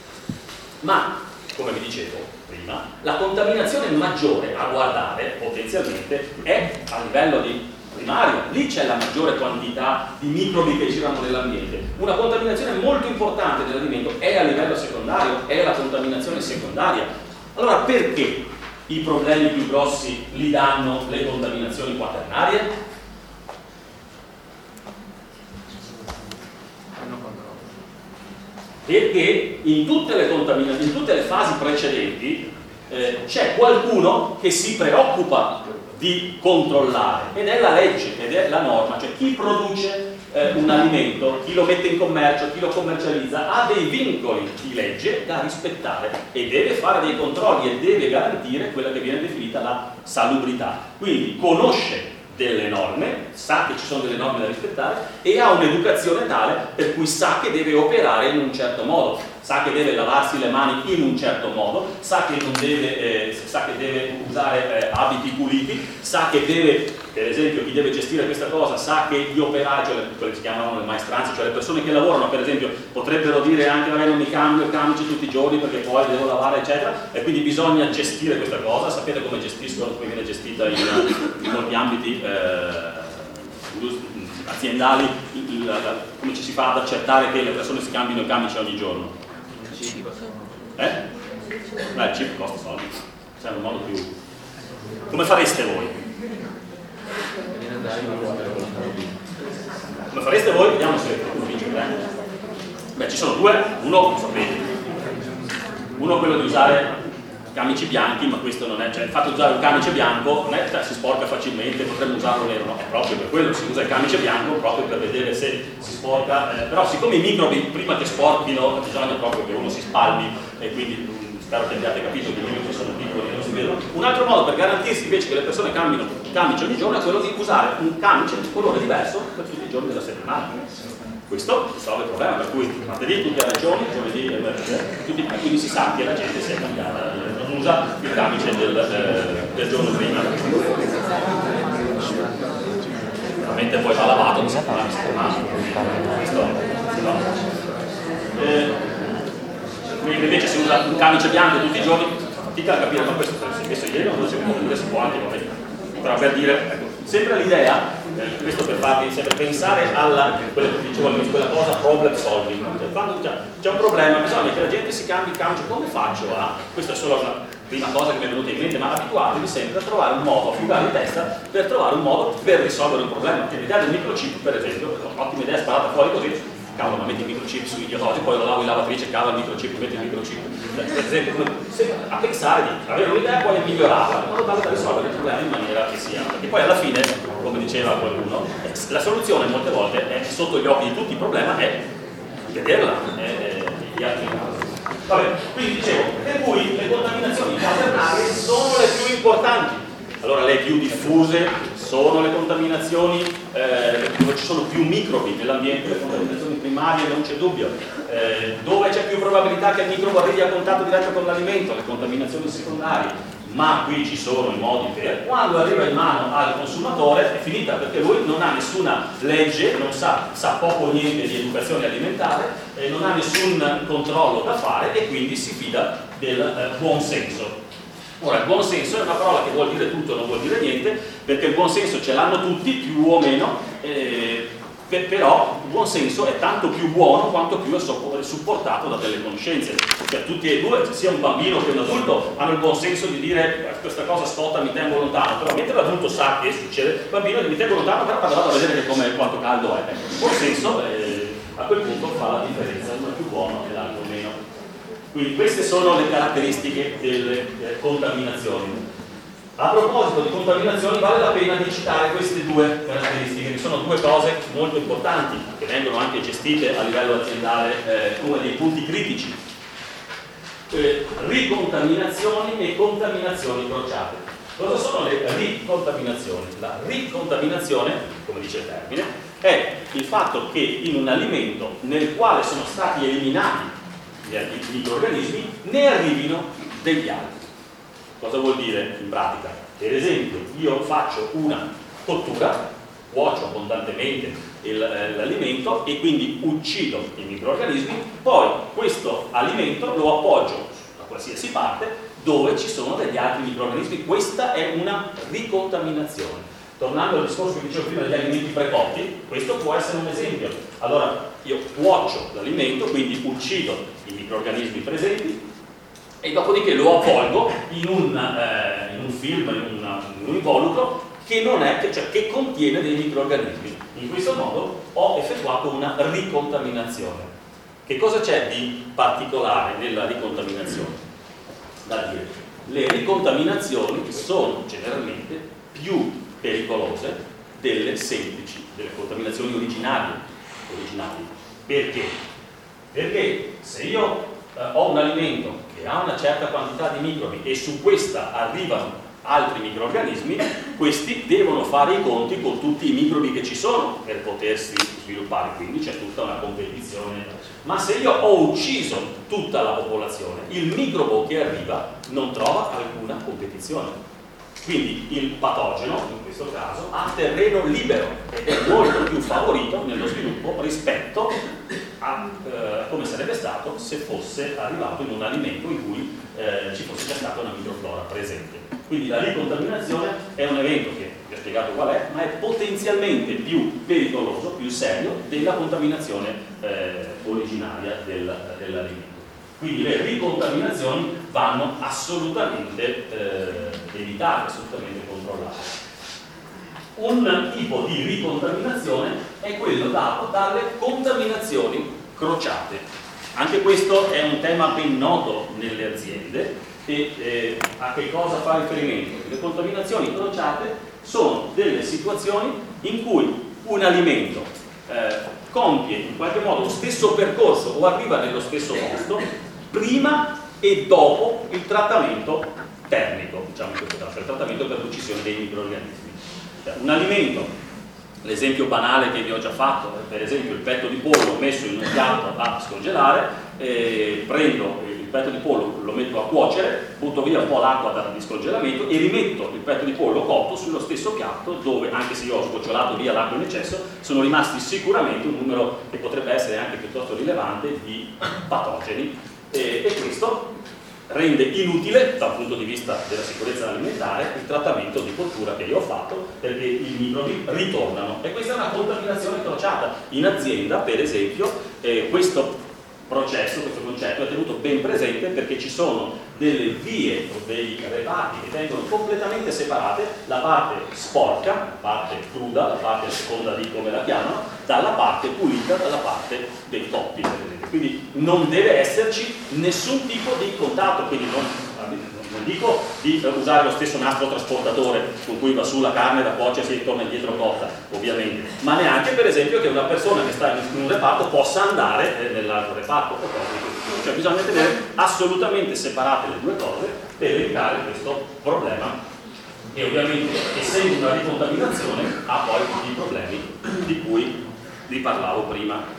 Ma, come vi dicevo prima, la contaminazione maggiore a guardare potenzialmente è a livello di primario, lì c'è la maggiore quantità di microbi che girano nell'ambiente. Una contaminazione molto importante dell'alimento è a livello secondario, è la contaminazione secondaria. Allora perché i problemi più grossi li danno le contaminazioni quaternarie? perché in tutte le contaminazioni, in tutte le fasi precedenti eh, c'è qualcuno che si preoccupa di controllare, ed è la legge, ed è la norma, cioè chi produce eh, un alimento, chi lo mette in commercio, chi lo commercializza, ha dei vincoli di legge da rispettare e deve fare dei controlli e deve garantire quella che viene definita la salubrità. Quindi conosce delle norme, sa che ci sono delle norme da rispettare e ha un'educazione tale per cui sa che deve operare in un certo modo, sa che deve lavarsi le mani in un certo modo, sa che, non deve, eh, sa che deve usare eh, abiti puliti, sa che deve, per esempio, chi deve gestire questa cosa sa che gli operai, cioè le, quelle che si chiamano le maestranze, cioè le persone che lavorano, per esempio, potrebbero dire anche vabbè non mi cambio il camice tutti i giorni perché poi devo lavare eccetera, e quindi bisogna gestire questa cosa. Sapete come gestiscono, come viene gestita in, in molti ambiti eh, aziendali, il, la, la, come ci si fa ad accertare che le persone si cambino il camice ogni giorno? Eh? Beh, il chip costa soldi, c'è un modo più. Come fareste voi? Come fareste voi? Vediamo se convince. Beh, ci sono due, uno sapete, uno è quello di usare camici bianchi, ma questo non è, cioè il fatto di usare un camice bianco non è, cioè, si sporca facilmente, potremmo usarlo nero, no, è proprio per quello, si usa il camice bianco proprio per vedere se si sporca, eh, però siccome i microbi prima che sporchino bisogna proprio che uno si spalmi e quindi mh, spero che abbiate capito che i microbi sono piccoli e non si vedono. Un altro modo per garantirsi invece che le persone cambino camice ogni giorno è quello di usare un camice di colore diverso per tutti i giorni della settimana. Questo risolve il problema, per cui martedì tutti a ragione, giovedì eh, tutti, quindi si sa che la gente si è cambiata, non usa il camice del, eh, del giorno prima. Ovviamente poi va lavato di settimana in settimana. Questo no. Eh, mentre invece si usa un camice bianco tutti i giorni, fatica a capire, ma questo si è messo ieri, non si può, si può anche, vabbè. Però per dire, ecco, sempre l'idea, eh, questo per farvi sempre pensare alla, quello che dicevo all'inizio, quella cosa problem solving, cioè, quando c'è un problema bisogna che la gente si cambi il camice, come faccio a, questa è solo una prima cosa che mi è venuta in mente, ma abituatevi sempre a trovare un modo, a fugare in testa per trovare un modo per risolvere un problema. L'idea del microchip, per esempio, ottima idea sparata fuori così, cavolo, ma metti il microchip sugli idioti, poi lo lavo in lavatrice, cava il microchip, metti il microchip. Per esempio, a pensare di avere un'idea e poi migliorarla, in modo tale da risolvere il problema in maniera che sia. Perché poi alla fine, come diceva qualcuno, la soluzione molte volte è sotto gli occhi di tutti, il problema è vederla, è gli altri casi. Vabbè, quindi dicevo, per cui le contaminazioni quaternarie sono le più importanti. Allora le più diffuse sono le contaminazioni eh, dove ci sono più microbi nell'ambiente, le contaminazioni primarie non c'è dubbio, eh, dove c'è più probabilità che il microbo arrivi a contatto diretto con l'alimento, le contaminazioni secondarie, ma qui ci sono i modi per, quando arriva in mano al consumatore è finita, perché lui non ha nessuna legge, non sa, sa poco o niente di educazione alimentare, eh, non ha nessun controllo da fare e quindi si fida del eh, buon senso. Ora, il buon senso è una parola che vuol dire tutto e non vuol dire niente, perché il buon senso ce l'hanno tutti, più o meno, eh, per, però il buon senso è tanto più buono quanto più è supportato da delle conoscenze. Cioè tutti e due, sia un bambino che un adulto, hanno il buon senso di dire questa cosa scotta, mi tengo lontano, però mentre l'adulto sa che succede, il bambino mi tengo lontano, però vado a vedere che come, quanto caldo è. Il buon senso eh, a quel punto fa la differenza, uno è più buono e l'altro meno. Quindi queste sono le caratteristiche delle eh, contaminazioni. A proposito di contaminazioni vale la pena di citare queste due caratteristiche, che sono due cose molto importanti, che vengono anche gestite a livello aziendale eh, come dei punti critici. Eh, ricontaminazioni e contaminazioni crociate. Cosa sono le ricontaminazioni? La ricontaminazione, come dice il termine, è il fatto che in un alimento nel quale sono stati eliminati i microrganismi ne arrivino degli altri. Cosa vuol dire in pratica? Per esempio, io faccio una cottura, cuocio abbondantemente l'alimento e quindi uccido i microrganismi, poi questo alimento lo appoggio da qualsiasi parte dove ci sono degli altri microrganismi. Questa è una ricontaminazione. Tornando al discorso che dicevo prima degli alimenti precotti, questo può essere un esempio. Allora, io cuocio l'alimento, quindi uccido i microrganismi presenti e dopodiché lo avvolgo in un, eh, in un film, in, una, in un involucro che, non è, cioè, che contiene dei microrganismi. In questo modo ho effettuato una ricontaminazione. Che cosa c'è di particolare nella ricontaminazione? Da dire, le ricontaminazioni sono generalmente più pericolose delle semplici, delle contaminazioni originarie. originarie. Perché? Perché se io eh, ho un alimento che ha una certa quantità di microbi e su questa arrivano altri microrganismi, questi devono fare i conti con tutti i microbi che ci sono per potersi sviluppare, quindi c'è tutta una competizione. Ma se io ho ucciso tutta la popolazione, il microbo che arriva non trova alcuna competizione. Quindi il patogeno, in questo caso, ha terreno libero ed è molto più favorito nello sviluppo rispetto a eh, come sarebbe stato se fosse arrivato in un alimento in cui eh, ci fosse già stata una microflora presente. Quindi la ricontaminazione è un evento che vi ho spiegato qual è, ma è potenzialmente più pericoloso, più serio della contaminazione eh, originaria del, dell'alimento. Quindi le ricontaminazioni vanno assolutamente eh, evitate, assolutamente controllate. Un tipo di ricontaminazione è quello dato dalle contaminazioni crociate. Anche questo è un tema ben noto nelle aziende e eh, a che cosa fa riferimento? Le contaminazioni crociate sono delle situazioni in cui un alimento eh, compie in qualche modo lo stesso percorso o arriva nello stesso posto prima e dopo il trattamento termico, diciamo in questo caso, il trattamento per l'uccisione dei microrganismi. Un alimento, l'esempio banale che vi ho già fatto, per esempio il petto di pollo messo in un piatto a scongelare, eh, prendo il petto di pollo, lo metto a cuocere, butto via un po' l'acqua di scongelamento e rimetto il petto di pollo cotto sullo stesso piatto dove, anche se io ho sgocciolato via l'acqua in eccesso, sono rimasti sicuramente un numero che potrebbe essere anche piuttosto rilevante di patogeni. E, e questo rende inutile dal punto di vista della sicurezza alimentare il trattamento di cottura che io ho fatto, perché i microbi ritornano e questa è una contaminazione crociata. In azienda, per esempio, eh, questo processo, questo concetto è tenuto ben presente perché ci sono delle vie o dei reparti che vengono completamente separate, la parte sporca, la parte cruda, la parte a seconda di come la chiamano, dalla parte pulita, dalla parte dei toppi. Quindi non deve esserci nessun tipo di contatto, quindi non, non dico di usare lo stesso nastro trasportatore con cui va su la carne da cuocersi e torna indietro cotta, ovviamente, ma neanche per esempio che una persona che sta in un reparto possa andare nell'altro reparto. Cioè bisogna tenere assolutamente separate le due cose per evitare questo problema e ovviamente essendo una ricontaminazione ha poi tutti i problemi di cui vi parlavo prima.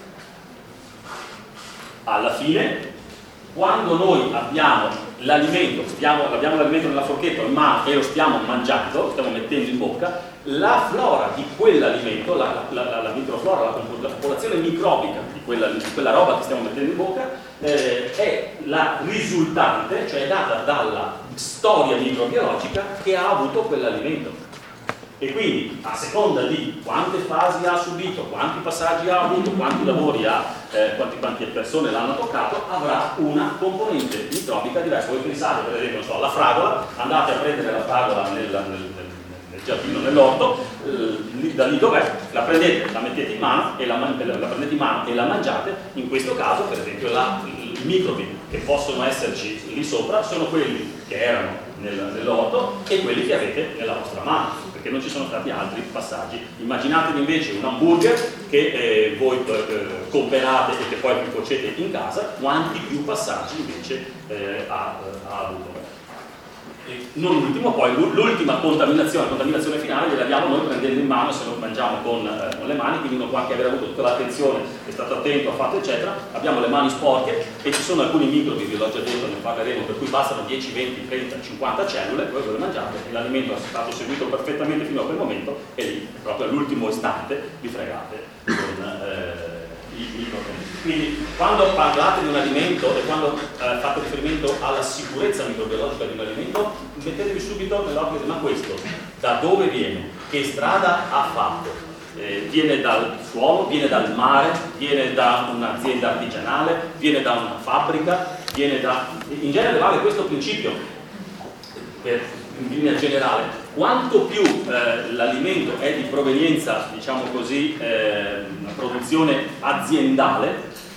Alla fine, quando noi abbiamo l'alimento, abbiamo l'alimento nella forchetta ma e lo stiamo mangiando, lo stiamo mettendo in bocca, la flora di quell'alimento, la, la, la, la microflora, la, la popolazione microbica di quella, di quella roba che stiamo mettendo in bocca eh, è la risultante, cioè è data dalla storia microbiologica che ha avuto quell'alimento. E quindi a seconda di quante fasi ha subito, quanti passaggi ha avuto, quanti lavori ha, eh, quanti, quante persone l'hanno toccato, avrà una componente microbica diversa. Voi pensate per esempio, non so, alla fragola, andate a prendere la fragola nel, nel, nel, nel giardino, nell'orto, eh, da lì dov'è, la prendete, la mettete in mano e la, la prendete in mano e la mangiate. In questo caso per esempio la, i microbi che possono esserci lì sopra sono quelli che erano nel, nell'orto e quelli che avete nella vostra mano, che non ci sono stati altri passaggi. immaginatevi invece un hamburger che eh, voi eh, comprate e che poi cuocete in casa, quanti più passaggi invece eh, ha, ha avuto. E non ultimo, poi l'ultima contaminazione, la contaminazione finale gliela diamo noi prendendo in mano, se non mangiamo con, eh, con le mani, quindi uno può anche aver avuto tutta l'attenzione, è stato attento, ha fatto eccetera, abbiamo le mani sporche e ci sono alcuni microbi, vi l'ho già detto, ne parleremo, per cui bastano dieci, venti, trenta, cinquanta cellule, voi ve le mangiate e l'alimento è stato seguito perfettamente fino a quel momento e lì, proprio all'ultimo istante, vi fregate con eh, i microorganismi. Quindi quando parlate di un alimento e quando eh, fate riferimento alla sicurezza microbiologica di un alimento, mettetevi subito nell'occhio di ma questo da dove viene, che strada ha fatto, eh, viene dal suolo, viene dal mare, viene da un'azienda artigianale, viene da una fabbrica, viene da... in genere vale questo principio per, in linea generale. Quanto più eh, l'alimento è di provenienza, diciamo così, eh, una produzione aziendale,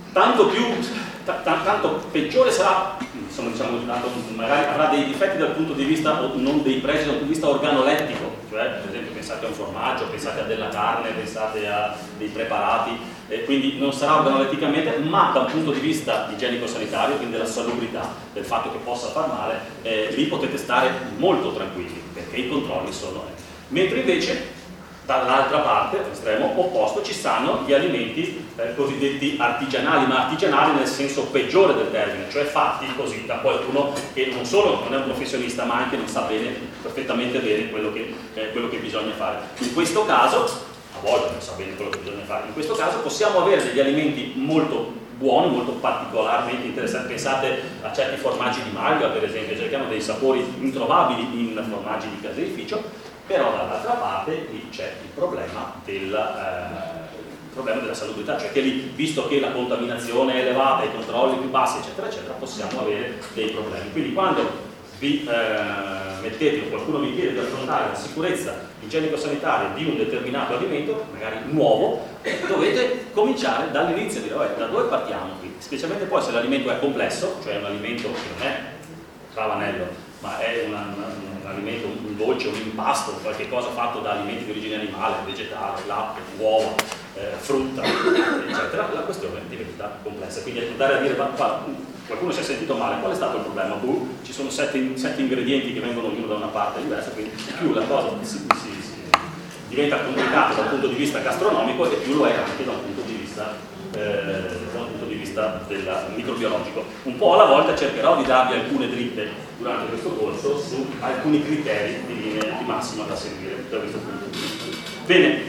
tanto più tanto peggiore sarà, insomma, diciamo, tanto magari avrà dei difetti dal punto di vista, o non dei pregi dal punto di vista organolettico, cioè per esempio pensate a un formaggio, pensate a della carne, pensate a dei preparati, eh, quindi non sarà organoletticamente, ma da un punto di vista igienico-sanitario, quindi della salubrità, del fatto che possa far male, eh, lì potete stare molto tranquilli, perché i controlli sono... Eh. Mentre invece dall'altra parte, all'estremo opposto, ci stanno gli alimenti eh, cosiddetti artigianali, ma artigianali nel senso peggiore del termine, cioè fatti così da qualcuno che non solo non è un professionista, ma anche non sa bene, perfettamente bene quello che, eh, quello che bisogna fare. In questo caso, a volte non sa bene quello che bisogna fare, in questo caso possiamo avere degli alimenti molto buoni, molto particolarmente interessanti. Pensate a certi formaggi di malga, per esempio, cerchiamo dei sapori introvabili in formaggi di caseificio. Però dall'altra parte lì c'è il problema, del, eh, il problema della salubrità, cioè che lì, visto che la contaminazione è elevata, i controlli più bassi, eccetera, eccetera, possiamo avere dei problemi. Quindi quando vi eh, mettete o qualcuno vi chiede di affrontare la sicurezza igienico-sanitaria di un determinato alimento, magari nuovo, dovete cominciare dall'inizio, dire vabbè, da dove partiamo qui? Specialmente poi se l'alimento è complesso, cioè un alimento che non è travanello, ma è una, una, un alimento, un dolce, un impasto, qualche cosa fatto da alimenti di origine animale, vegetale, latte, uova, eh, frutta, eccetera, la questione diventa complessa. Quindi andare a dire, ma, ma, qualcuno si è sentito male, qual è stato il problema? Buh, ci sono sette, sette ingredienti che vengono ognuno da una parte diversa, quindi più la cosa si, si, si diventa complicata dal punto di vista gastronomico e più lo è anche dal punto di vista eh, dal punto di vista del microbiologico. Un po' alla volta cercherò di darvi alcune dritte durante questo corso su alcuni criteri di linea di massima da seguire da questo punto di vista. Bene,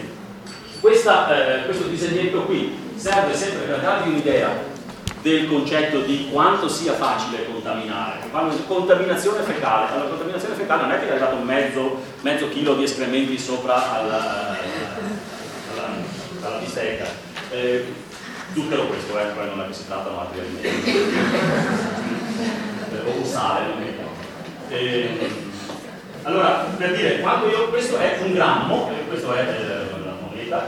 questa, eh, questo disegnetto qui serve sempre per darvi un'idea del concetto di quanto sia facile contaminare. Parlo di contaminazione fecale. Allora, la contaminazione fecale non è che è arrivato mezzo, mezzo chilo di escrementi sopra alla, alla, alla bistecca. Eh, Zucchero questo, eh, poi non è che si trattano altri alimenti. O sale, non è eh, allora, per dire, quando io, questo è un grammo, eh, questo è eh, la moneta,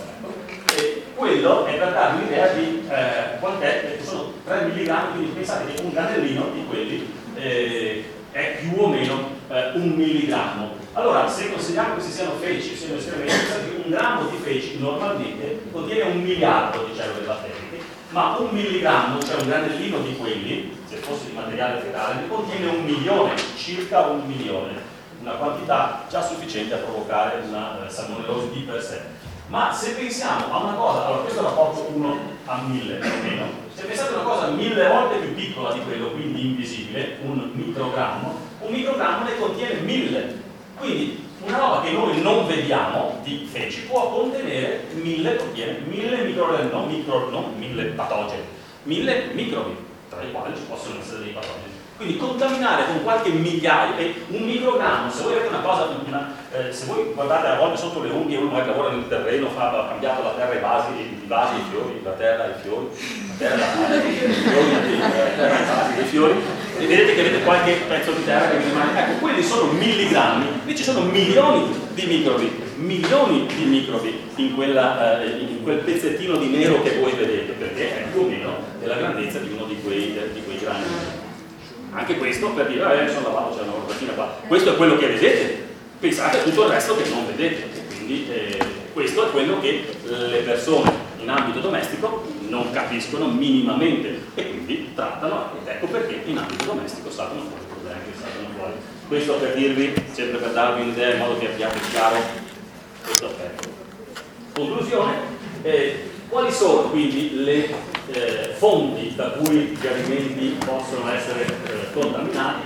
e, e quello è per darvi un'idea di eh, quant'è, sono tre milligrammi, quindi pensate che un granellino di quelli eh, è più o meno eh, un milligrammo. Allora, se consideriamo che ci siano feci, siano escrementi, un grammo di feci normalmente contiene un miliardo di cellule batteriche, ma un milligrammo, cioè un granellino di quelli, se fosse di materiale fecale, ne contiene un milione, circa un milione, una quantità già sufficiente a provocare una eh, salmonellosi di per sé. Ma se pensiamo a una cosa, allora questo è il rapporto uno a mille più o meno, se pensate a una cosa mille volte più piccola di quello, quindi invisibile, un microgrammo, un microgrammo ne contiene mille. Quindi una roba che noi non vediamo di feci può contenere mille, contiene mille microorganismi, non, micro, non mille patogeni, mille microbi, tra i quali ci possono essere dei patogeni. Quindi contaminare con qualche migliaio, e un microgrammo, se voi avete una cosa, una, eh, se voi guardate a volte sotto le unghie, uno che lavora nel terreno, fa, ha cambiato la terra e i vasi, i vasi e i fiori, la terra e i fiori, la terra e i fiori, la terra e i vasi e i fiori, e vedete che avete qualche pezzo di terra che vi rimane. Ecco, quelli sono milligrammi, lì ci sono milioni di microbi, milioni di microbi in, quella, eh, in quel pezzettino di nero che voi vedete, perché è più o meno della grandezza di uno di quei, di quei grani. Anche questo per dire, vabbè, sono lavato, c'è una bordatina qua. Questo è quello che vedete, pensate a tutto il resto che non vedete. Quindi eh, questo è quello che le persone in ambito domestico non capiscono minimamente e quindi trattano, ed ecco perché in ambito domestico saltano fuori i problemi che saltano fuori. Questo per dirvi, sempre per darvi un'idea in modo che abbiate chiaro questo aspetto. Conclusione, eh, quali sono quindi le Eh, fonti da cui gli alimenti possono essere eh, contaminati?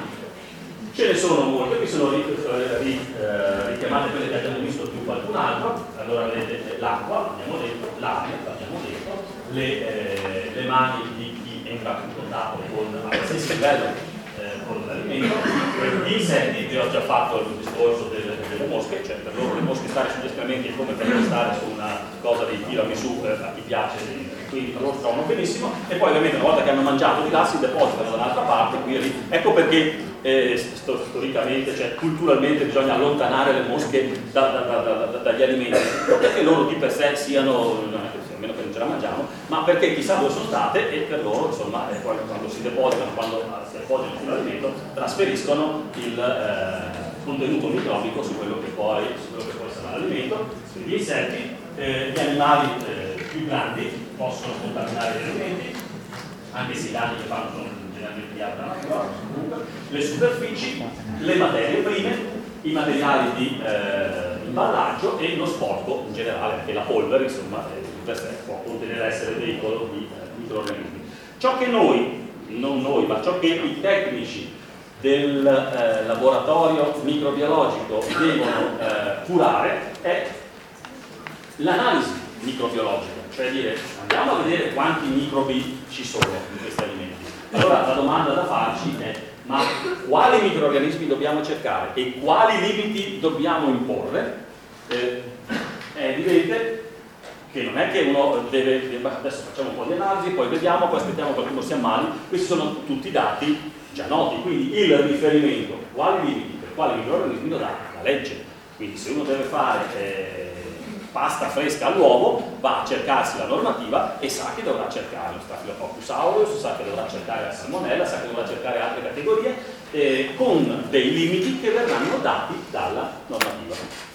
Ce ne sono molte, qui sono ri, eh, ri, eh, richiamate quelle che abbiamo visto più qualcun altro. Allora vedete l'acqua, abbiamo detto, l'aria, abbiamo detto, le, eh, le mani di chi entra in contatto con a qualsiasi livello eh, con l'alimento, gli insetti, vi ho già fatto il discorso delle, delle mosche, cioè per loro le mosche stare sugli escrementi è come per loro stare su una cosa di tiramisù, eh, a chi piace, quindi loro trovano benissimo, e poi ovviamente una volta che hanno mangiato di là si depositano da un'altra parte, quindi ecco perché eh, storicamente, cioè culturalmente bisogna allontanare le mosche da, da, da, da, dagli alimenti, perché loro di per sé siano, a meno che non la mangiamo, ma perché chissà dove sono state e per loro, insomma, eh, poi quando si depositano, quando si appoggiano sull'alimento, trasferiscono il eh, contenuto microbico su quello che poi, su quello che poi sarà l'alimento. Gli insetti, eh, gli animali eh, più grandi possono contaminare gli alimenti, anche se i danni che fanno sono generalmente di alta natura, le superfici, le materie prime, i materiali di eh, imballaggio e lo sporco in generale, anche la polvere, insomma, eh, per sé può contenere essere veicolo di eh, microorganismi. Ciò che noi, non noi, ma ciò che i tecnici del eh, laboratorio microbiologico devono eh, curare è l'analisi microbiologica, cioè dire andiamo a vedere quanti microbi ci sono in questi alimenti. Allora la domanda da farci è: ma quali microorganismi dobbiamo cercare e quali limiti dobbiamo imporre? Eh, è evidente che non è che uno deve, deve, adesso facciamo un po' di analisi, poi vediamo, poi aspettiamo che qualcuno si ammali. Questi sono tutti dati già noti, quindi il riferimento, quali limiti, per quali microorganismi lo dà la legge. Quindi se uno deve fare eh, pasta fresca all'uovo, va a cercarsi la normativa e sa che dovrà cercare lo Staphylococcus aureus, sa che dovrà cercare la salmonella, sa che dovrà cercare altre categorie, eh, con dei limiti che verranno dati dalla normativa.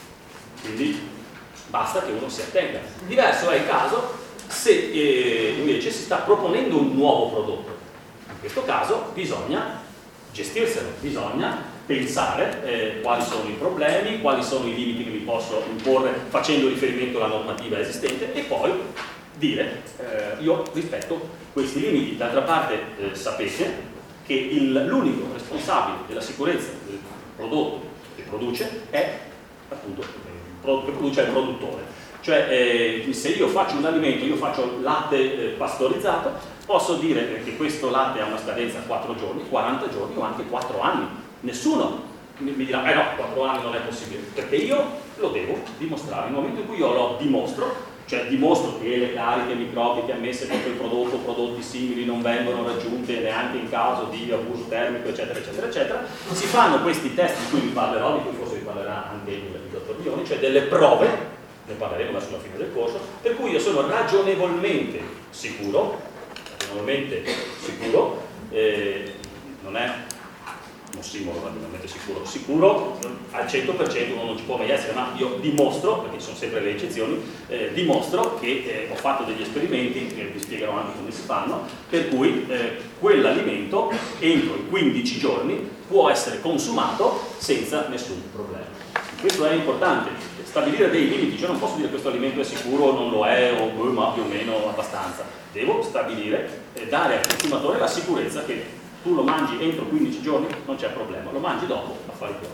Quindi basta che uno si attenga. Diverso è il caso se eh, invece si sta proponendo un nuovo prodotto. In questo caso bisogna gestirselo, bisogna pensare eh, quali sono i problemi, quali sono i limiti che mi posso imporre facendo riferimento alla normativa esistente e poi dire eh, io rispetto questi limiti. D'altra parte eh, sapete che l'unico responsabile della sicurezza del prodotto che produce è appunto che produce il produttore. Cioè eh, se io faccio un alimento, io faccio latte eh, pastorizzato, posso dire che questo latte ha una scadenza quattro giorni, quaranta giorni o anche quattro anni. Nessuno mi dirà, eh no, quattro anni non è possibile, perché io lo devo dimostrare. Nel momento in cui io lo dimostro, cioè dimostro che le cariche microbiche ammesse da quel prodotto o prodotti simili non vengono raggiunte neanche in caso di abuso termico, eccetera, eccetera, eccetera, si fanno questi test di cui vi parlerò, di cui forse vi parlerà anche il, il dottor Bioni, cioè delle prove, ne parleremo verso la fine del corso, per cui io sono ragionevolmente sicuro, ragionevolmente sicuro, eh, non è un simbolo ragionevolmente sicuro, sicuro al cento per cento uno non ci può mai essere, ma io dimostro, perché ci sono sempre le eccezioni, eh, dimostro che eh, ho fatto degli esperimenti, che vi spiegherò anche come si fanno, per cui eh, quell'alimento entro i quindici giorni può essere consumato senza nessun problema. Questo è importante, stabilire dei limiti, cioè non posso dire questo alimento è sicuro o non lo è, o ma più o meno abbastanza. Devo stabilire, eh, dare al consumatore la sicurezza che tu lo mangi entro quindici giorni, non c'è problema, lo mangi dopo, affari tuoi.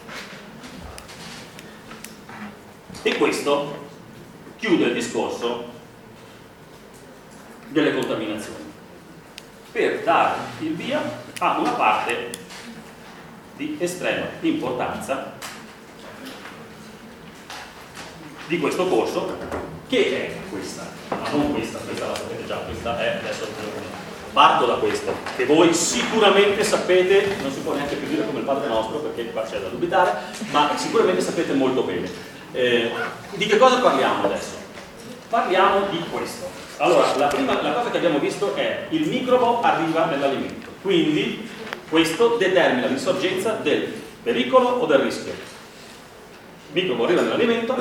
E questo chiude il discorso delle contaminazioni, per dare il via a una parte di estrema importanza di questo corso, che è questa, ma non questa, questa la sapete già, questa è adesso. Parto da questo, che voi sicuramente sapete, non si può neanche più dire come il Padre Nostro, perché qua c'è da dubitare, ma sicuramente sapete molto bene. Eh, di che cosa parliamo adesso? Parliamo di questo. Allora, la prima la cosa che abbiamo visto è il microbo arriva nell'alimento, quindi questo determina l'insorgenza del pericolo o del rischio. Il microbo arriva nell'alimento,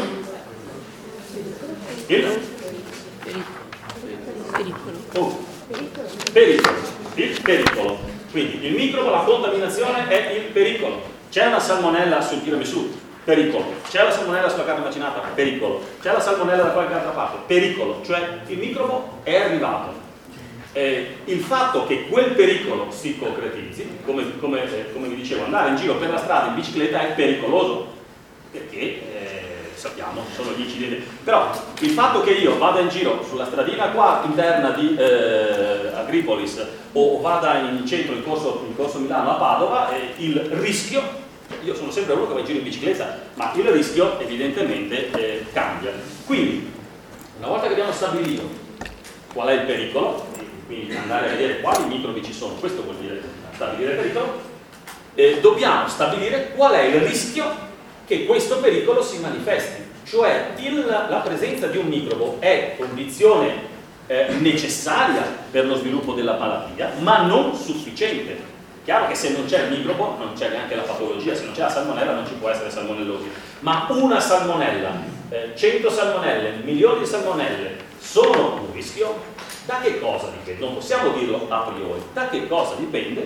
il pericolo. Oh. Pericolo, il pericolo. Quindi il microbo, la contaminazione è il pericolo. C'è una salmonella sul tiramisù, pericolo. C'è la salmonella sulla carne macinata, pericolo. C'è la salmonella da qualche altra parte, pericolo. Cioè il microbo è arrivato. Eh, il fatto che quel pericolo si concretizzi, come, come, eh, come vi dicevo, andare in giro per la strada in bicicletta è pericoloso, perché eh, sappiamo, sono gli incidenti. Però il fatto che io vada in giro sulla stradina qua interna di eh, Agripolis o vada in centro in corso, in corso Milano a Padova, eh, il rischio, io sono sempre uno che va in giro in bicicletta, ma il rischio evidentemente eh, cambia. Quindi una volta che abbiamo stabilito qual è il pericolo, quindi andare a vedere quali microbi ci sono, questo vuol dire stabilire il pericolo, eh, dobbiamo stabilire qual è il rischio che questo pericolo si manifesti, cioè il, la presenza di un microbo è condizione eh, necessaria per lo sviluppo della malattia, ma non sufficiente. Chiaro che se non c'è il microbo non c'è neanche la patologia, se non c'è la salmonella non ci può essere salmonellosi, ma una salmonella, eh, cento salmonelle, milioni di salmonelle sono un rischio? Da che cosa dipende? Non possiamo dirlo a priori. Da che cosa dipende?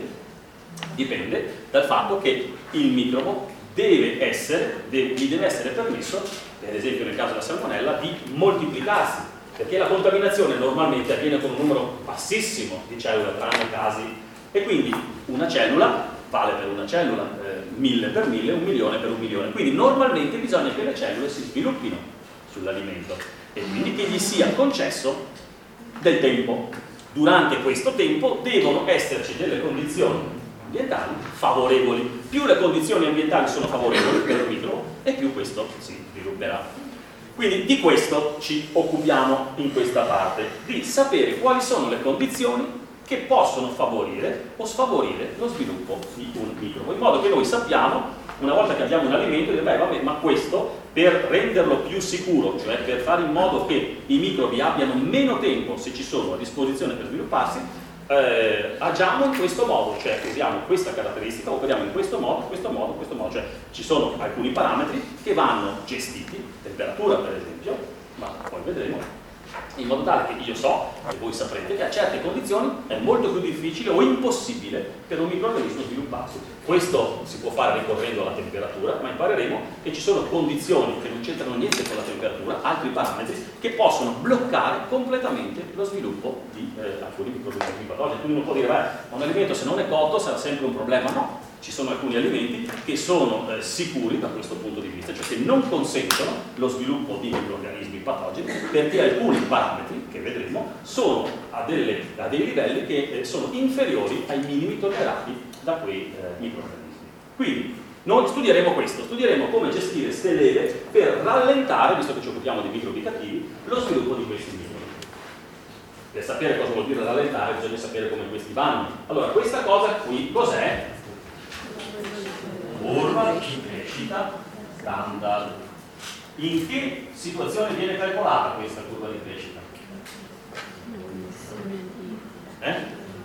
Dipende dal fatto che il microbo deve essere, deve, gli deve essere permesso, per esempio nel caso della salmonella, di moltiplicarsi, perché la contaminazione normalmente avviene con un numero bassissimo di cellule, tranne casi. E quindi una cellula vale per una cellula, eh, mille per mille, un milione per un milione. Quindi normalmente bisogna che le cellule si sviluppino sull'alimento e quindi che gli sia concesso del tempo. Durante questo tempo devono esserci delle condizioni ambientali favorevoli. Più le condizioni ambientali sono favorevoli per il microbo e più questo si svilupperà. Quindi di questo ci occupiamo in questa parte, di sapere quali sono le condizioni che possono favorire o sfavorire lo sviluppo di un microbo, in modo che noi sappiamo, una volta che abbiamo un alimento, dire, beh, vabbè, ma questo per renderlo più sicuro, cioè per fare in modo che i microbi abbiano meno tempo, se ci sono, a disposizione per svilupparsi, eh, agiamo in questo modo, cioè usiamo questa caratteristica, operiamo in questo modo, in questo modo, in questo modo, cioè ci sono alcuni parametri che vanno gestiti, temperatura per esempio, ma poi vedremo, in modo tale che io so, e voi saprete, che a certe condizioni è molto più difficile o impossibile per un microorganismo svilupparsi. Questo si può fare ricorrendo alla temperatura, ma impareremo che ci sono condizioni che non c'entrano niente con la temperatura, altri parametri, che possono bloccare completamente lo sviluppo di eh, alcuni microorganismi patogeni. Quindi uno può dire, beh, un alimento se non è cotto sarà sempre un problema. No, ci sono alcuni alimenti che sono eh, sicuri da questo punto di vista, cioè che non consentono lo sviluppo di microorganismi patogeni, perché alcuni parametri, che vedremo, sono a, delle, a dei livelli che eh, sono inferiori ai minimi tollerati da quei eh, microorganismi. Quindi noi studieremo questo, studieremo come gestire queste leve per rallentare, visto che ci occupiamo di microbi cattivi, lo sviluppo di questi microbi. Per sapere cosa vuol dire rallentare bisogna sapere come questi vanno. Allora, questa cosa qui cos'è? Curva di crescita standard. In che situazione viene calcolata questa curva di crescita? Eh?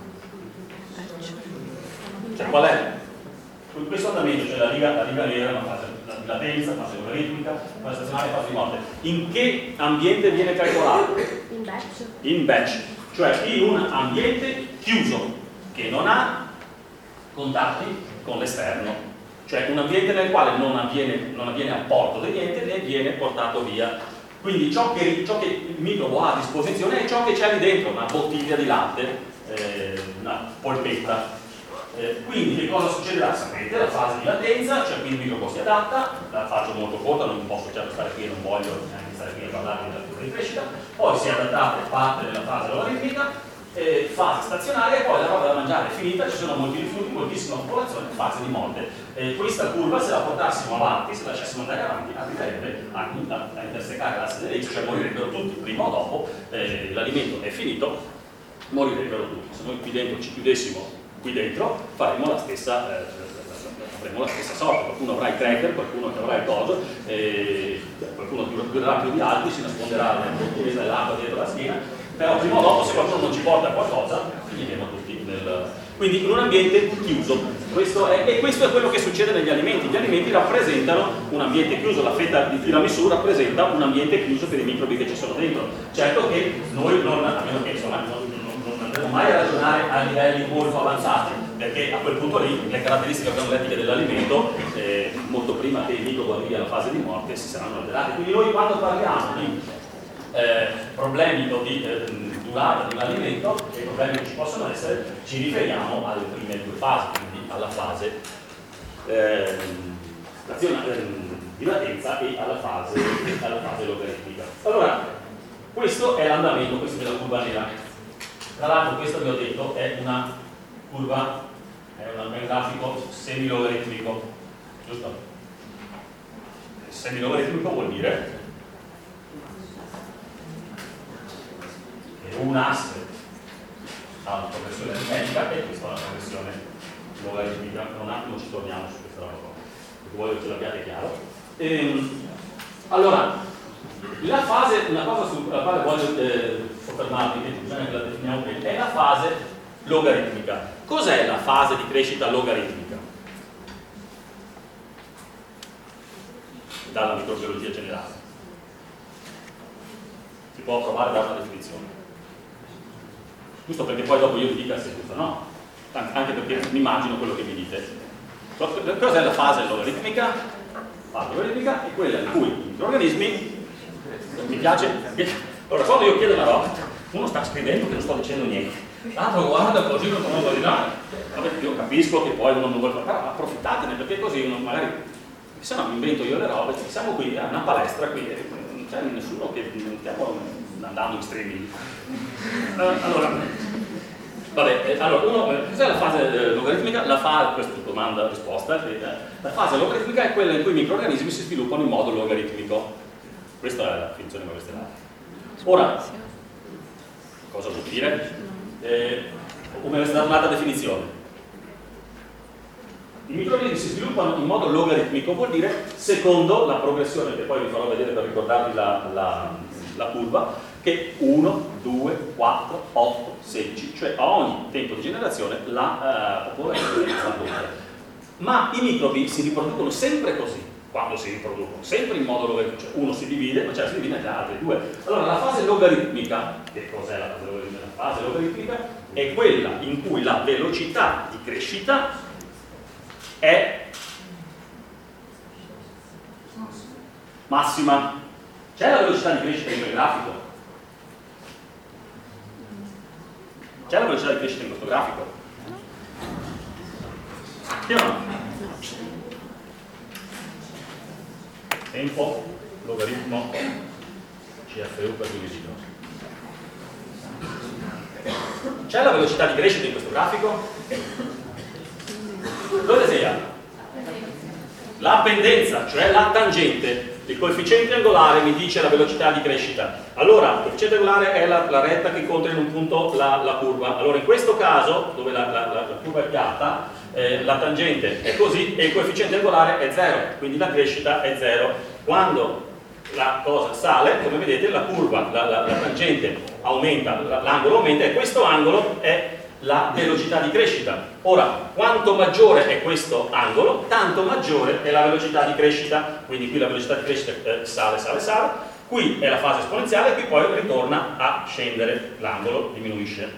Cioè qual è? Questo andamento, cioè la riga, la riga nera, la fase di latenza, fase logaritmica, fase stazionaria, fase di morte. In che ambiente viene calcolato? In batch. In batch, cioè in un ambiente chiuso, che non ha contatti con l'esterno. Cioè un ambiente nel quale non avviene, non avviene apporto di niente né viene portato via. Quindi ciò che, ciò che il microbo ha a disposizione è ciò che c'è lì dentro, una bottiglia di latte, eh, una polpetta. Eh, quindi che cosa succederà? Sapete, la fase di latenza, cioè qui il microbo si adatta, la faccio molto corta, non posso certo stare qui e non voglio neanche stare qui a parlare della curva di crescita, poi si è adattata parte della fase logaritmica, Eh, fase stazionaria e poi la roba da mangiare è finita, ci sono molti rifiuti, moltissima popolazione, fase di morte. Eh, questa curva, se la portassimo avanti, se la lasciassimo andare avanti, arriverebbe a, a, a intersecare l'asse dell'X, cioè morirebbero tutti prima o dopo, eh, l'alimento è finito, morirebbero tutti. Se noi qui dentro ci chiudessimo qui dentro, faremo la stessa, eh, avremo la stessa sorte, qualcuno avrà i cracker, qualcuno avrà il coso, eh, qualcuno durerà più di altri, si nasconderà nel portuguese dell'acqua dietro la schiena. Però prima o dopo, se qualcuno non ci porta qualcosa, finiremo tutti nel... Quindi in un ambiente chiuso. Questo è, e questo è quello che succede negli alimenti. Gli alimenti rappresentano un ambiente chiuso, la fetta di tiramisù rappresenta un ambiente chiuso per i microbi che ci sono dentro. Certo che noi non, a meno che insomma, non, non, non andremo mai a ragionare a livelli molto avanzati, perché a quel punto lì le caratteristiche organolettiche dell'alimento, eh, molto prima che il microbo arrivi alla fase di morte, si saranno alterate. Quindi noi quando parliamo di Eh, problemi o di eh, durata di un alimento, e i problemi che ci possono essere, ci riferiamo alle prime due fasi, quindi alla fase eh, eh, di latenza e alla fase, alla fase logaritmica. Allora, questo è l'andamento, questo è la curva nera. Tra l'altro questo vi ho detto è una curva, è un grafico semilogaritmico, giusto? Semilogaritmico vuol dire un asse ha una progressione aritmetica e questa è una progressione logaritmica. Per un attimo ci torniamo su questa roba qua, perché voglio che ce l'abbiate chiaro. Ehm, allora, la fase, una cosa sulla quale voglio eh, soffermarmi, bisogna che la definiamo bene, è la fase logaritmica. Cos'è la fase di crescita logaritmica? Dalla microbiologia generale. Si può provare a dare una definizione. Giusto perché poi dopo io vi dica se è giusto, no? Anche perché mi immagino quello che mi dite. Cos'è la fase logaritmica? La fase logaritmica è quella in cui i microrganismi, mi piace, allora quando io chiedo una roba, uno sta scrivendo che non sto dicendo niente, l'altro guarda così non conosco di là. Vabbè, io capisco che poi uno non vuole fare, però approfittatene perché così uno magari, se no mi invento io le robe, siamo qui a una palestra qui, non c'è nessuno che non stiamo andando in streaming. Allora, Vabbè, allora, uno, cos'è la fase eh, logaritmica? La fase, questa è domanda-risposta, eh, la fase logaritmica è quella in cui i microrganismi si sviluppano in modo logaritmico. Questa è la definizione che avreste dato. Ora, cosa vuol dire? Eh, come avreste dato un'altra definizione? I microrganismi si sviluppano in modo logaritmico, vuol dire secondo la progressione, che poi vi farò vedere per ricordarvi la, la, la curva, che uno, due, quattro, otto, sedici, cioè a ogni tempo di generazione la uh, popolazione è riproduce. Ma i microbi si riproducono sempre così, quando si riproducono, sempre in modo logaritmico, cioè uno si divide, ma cioè si divide da altri due. Allora la fase logaritmica, che cos'è la fase logaritmica? La fase logaritmica è quella in cui la velocità di crescita è massima. C'è la velocità di crescita in quel grafico? C'è la velocità di crescita in questo grafico? Sì o no? Tempo, logaritmo, C F U per divisito. C'è la velocità di crescita in questo grafico? Dove sia? La pendenza, cioè la tangente. Il coefficiente angolare mi dice la velocità di crescita. Allora, il coefficiente angolare è la, la retta che incontra in un punto la, la curva. Allora, in questo caso, dove la, la, la curva è piatta, eh, la tangente è così e il coefficiente angolare è zero, quindi la crescita è zero. Quando la cosa sale, come vedete, la curva, la, la, la tangente aumenta, l'angolo aumenta e questo angolo è la velocità di crescita. Ora, quanto maggiore è questo angolo, tanto maggiore è la velocità di crescita. Quindi qui la velocità di crescita eh, sale, sale, sale. Qui è la fase esponenziale, qui poi ritorna a scendere, l'angolo diminuisce.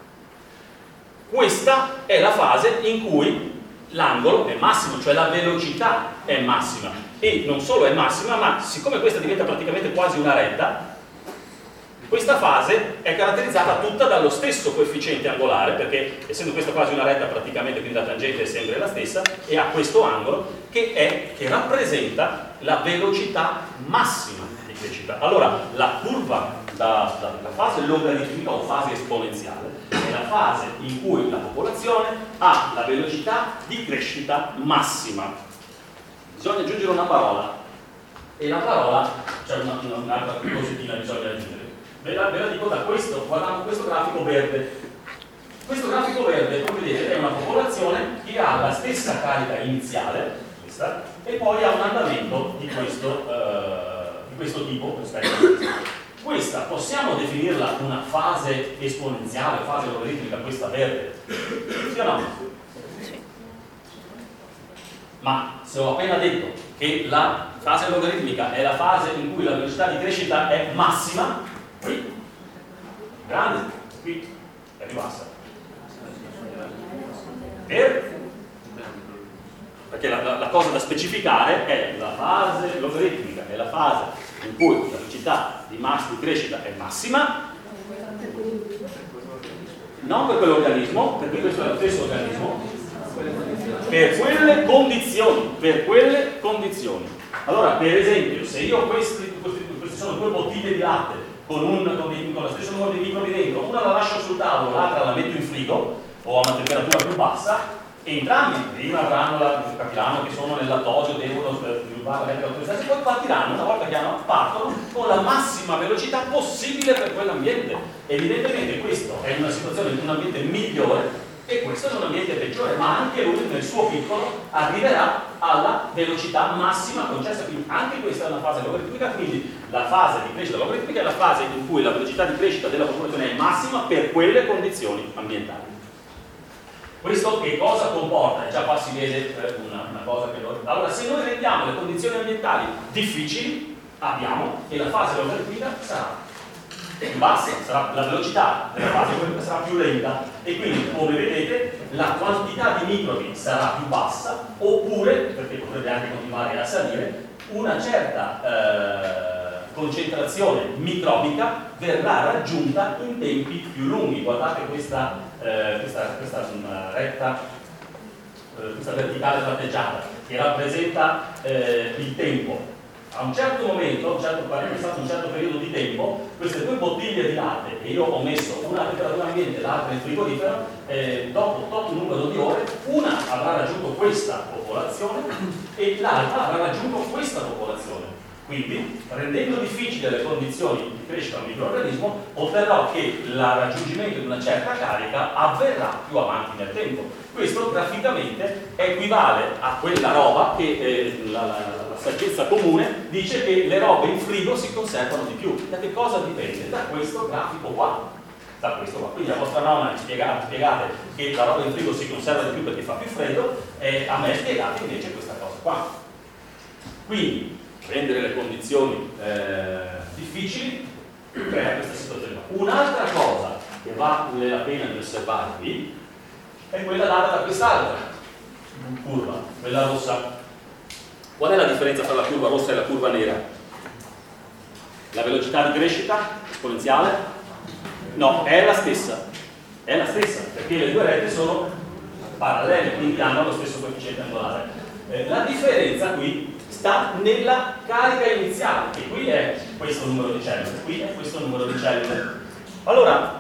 Questa è la fase in cui l'angolo è massimo, cioè la velocità è massima. E non solo è massima, ma siccome questa diventa praticamente quasi una retta, questa fase è caratterizzata tutta dallo stesso coefficiente angolare, perché essendo questa quasi una retta praticamente, quindi la tangente è sempre la stessa, e ha questo angolo che, è, che rappresenta la velocità massima di crescita. Allora, la curva, la, la, la fase logaritmica o fase esponenziale, è la fase in cui la popolazione ha la velocità di crescita massima. Bisogna aggiungere una parola, e la parola, c'è cioè un'altra una, cosettina bisogna aggiungere. Ve la, ve la dico da questo, guardando questo grafico verde. Questo grafico verde, come vedete, è una popolazione che ha la stessa carica iniziale, questa, e poi ha un andamento di questo, uh, di questo tipo rispetto a questa. Questa possiamo definirla una fase esponenziale, fase logaritmica, questa verde? Sì o no? Ma se ho appena detto che la fase logaritmica è la fase in cui la velocità di crescita è massima, qui, grande, qui, è più bassa. Per? Perché la, la, la cosa da specificare è la fase logaritmica, è la fase in cui la velocità di massa di crescita è massima, non per quell'organismo, perché questo è lo stesso organismo, per quelle condizioni, per quelle condizioni. Allora, per esempio, se io questi, questi, questi sono due bottiglie di latte con, un, con, il, con lo stesso numero di microbi dentro, una la lascio sul tavolo, l'altra la metto in frigo o a una temperatura più bassa, entrambi prima avranno la, capiranno che sono nel lattosio, devono sviluppare la temperatura stessa, poi partiranno, una volta che hanno, partono con la massima velocità possibile per quell'ambiente. Evidentemente questo è una situazione in un ambiente migliore e questo è un ambiente peggiore, ma anche lui nel suo piccolo arriverà alla velocità massima concessa, quindi anche questa è una fase logaritmica, quindi la fase di crescita logaritmica è la fase in cui la velocità di crescita della popolazione è massima per quelle condizioni ambientali. Questo che cosa comporta? E già qua si vede una, una cosa che lo... Allora, se noi rendiamo le condizioni ambientali difficili, abbiamo che la fase logaritmica sarà più bassa, sarà, la velocità della fase logaritmica sarà più lenta e quindi, come vedete, la quantità di microbi sarà più bassa, oppure, perché potrebbe anche continuare a salire, una certa eh, concentrazione microbica verrà raggiunta in tempi più lunghi. Guardate questa, eh, questa, questa um, retta, eh, questa verticale tratteggiata che rappresenta eh, il tempo. A un certo momento, a un certo, è stato un certo periodo di tempo, queste due bottiglie di latte, e io ho messo una a temperatura ambiente e l'altra in frigorifero, eh, dopo tot numero di ore, una avrà raggiunto questa popolazione e l'altra avrà raggiunto questa popolazione. Quindi, rendendo difficili le condizioni di crescita del microorganismo, otterrò che il raggiungimento di una certa carica avverrà più avanti nel tempo. Questo graficamente equivale a quella roba che eh, la, la, la saggezza comune dice che le robe in frigo si conservano di più. Da che cosa dipende? Da questo grafico qua. Da questo qua. Quindi a vostra nonna spiegate, spiegate che la roba in frigo si conserva di più perché fa più freddo, e a me spiegate invece questa cosa qua. Quindi rendere le condizioni eh, difficili crea questa situazione. Un'altra cosa che vale la pena di osservare qui è quella data da quest'altra curva, quella rossa. Qual è la differenza tra la curva rossa e la curva nera? La velocità di crescita esponenziale? No, è la stessa, è la stessa, perché le due rette sono parallele, quindi hanno lo stesso coefficiente angolare. Eh, la differenza qui sta nella carica iniziale, che qui è questo numero di cellule, qui è questo numero di cellule. Allora,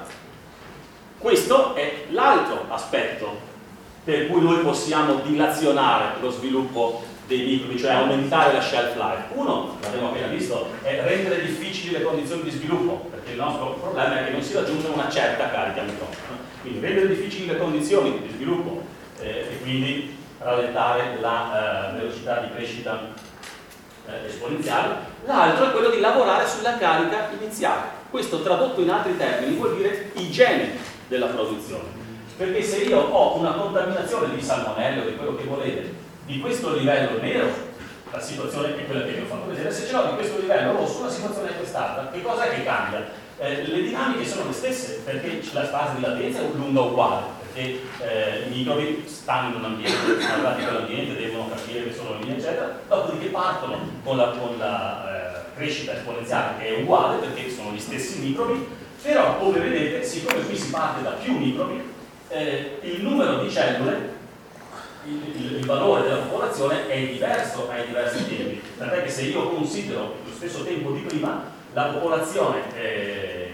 questo è l'altro aspetto per cui noi possiamo dilazionare lo sviluppo dei microbi, cioè aumentare la shelf life. Uno, l'abbiamo appena visto, è rendere difficili le condizioni di sviluppo, perché il nostro problema è che non si raggiunge una certa carica microbica. Quindi rendere difficili le condizioni di sviluppo eh, e quindi rallentare la eh, velocità di crescita eh, esponenziale. L'altro è quello di lavorare sulla carica iniziale. Questo, tradotto in altri termini, vuol dire igiene della produzione, perché se io ho una contaminazione di salmonelle o di quello che volete di questo livello nero, la situazione è quella che vi ho fatto vedere. Se ce l'ho di questo livello rosso, la situazione è quest'altra. Che cosa è che cambia? Eh, le dinamiche sono le stesse, perché la fase di latenza è lunga uguale, perché eh, i microbi stanno in un ambiente, sono arrivati in quell'ambiente, devono capire che sono lì, eccetera, dopodiché partono con la, con la eh, crescita esponenziale, che è uguale perché sono gli stessi microbi, però come vedete, siccome qui si parte da più microbi, eh, il numero di cellule, il, il, il valore della popolazione è diverso ai diversi tempi, tant'è che se io considero lo stesso tempo di prima, la popolazione, eh,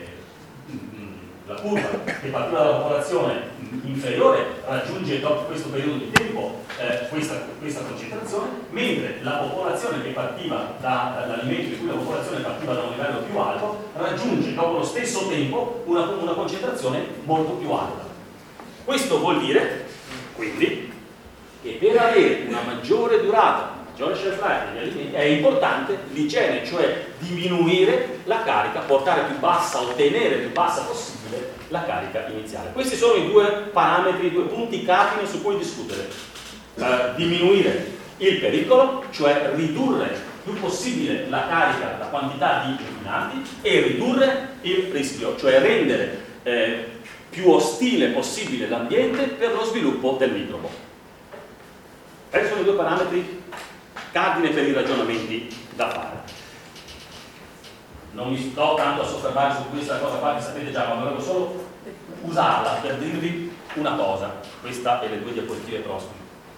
la curva che partiva dalla popolazione inferiore raggiunge dopo questo periodo di tempo eh, questa, questa concentrazione, mentre la popolazione che partiva da, dall'alimento di cui la popolazione partiva da un livello più alto raggiunge dopo lo stesso tempo una, una concentrazione molto più alta. Questo vuol dire quindi che per avere una maggiore durata, maggiore shelf life degli alimenti è importante l'igiene, cioè diminuire la carica, portare più bassa, ottenere più bassa possibile la carica iniziale. Questi sono i due parametri, i due punti cardine su cui discutere. Uh, diminuire il pericolo, cioè ridurre più possibile la carica, la quantità di inquinanti, e ridurre il rischio, cioè rendere eh, più ostile possibile l'ambiente per lo sviluppo del microbo. Questi sono i due parametri cardine per i ragionamenti da fare. Non mi sto tanto a soffermare su questa cosa qua che sapete già, ma volevo solo usarla per dirvi una cosa, questa e le due diapositive prossime.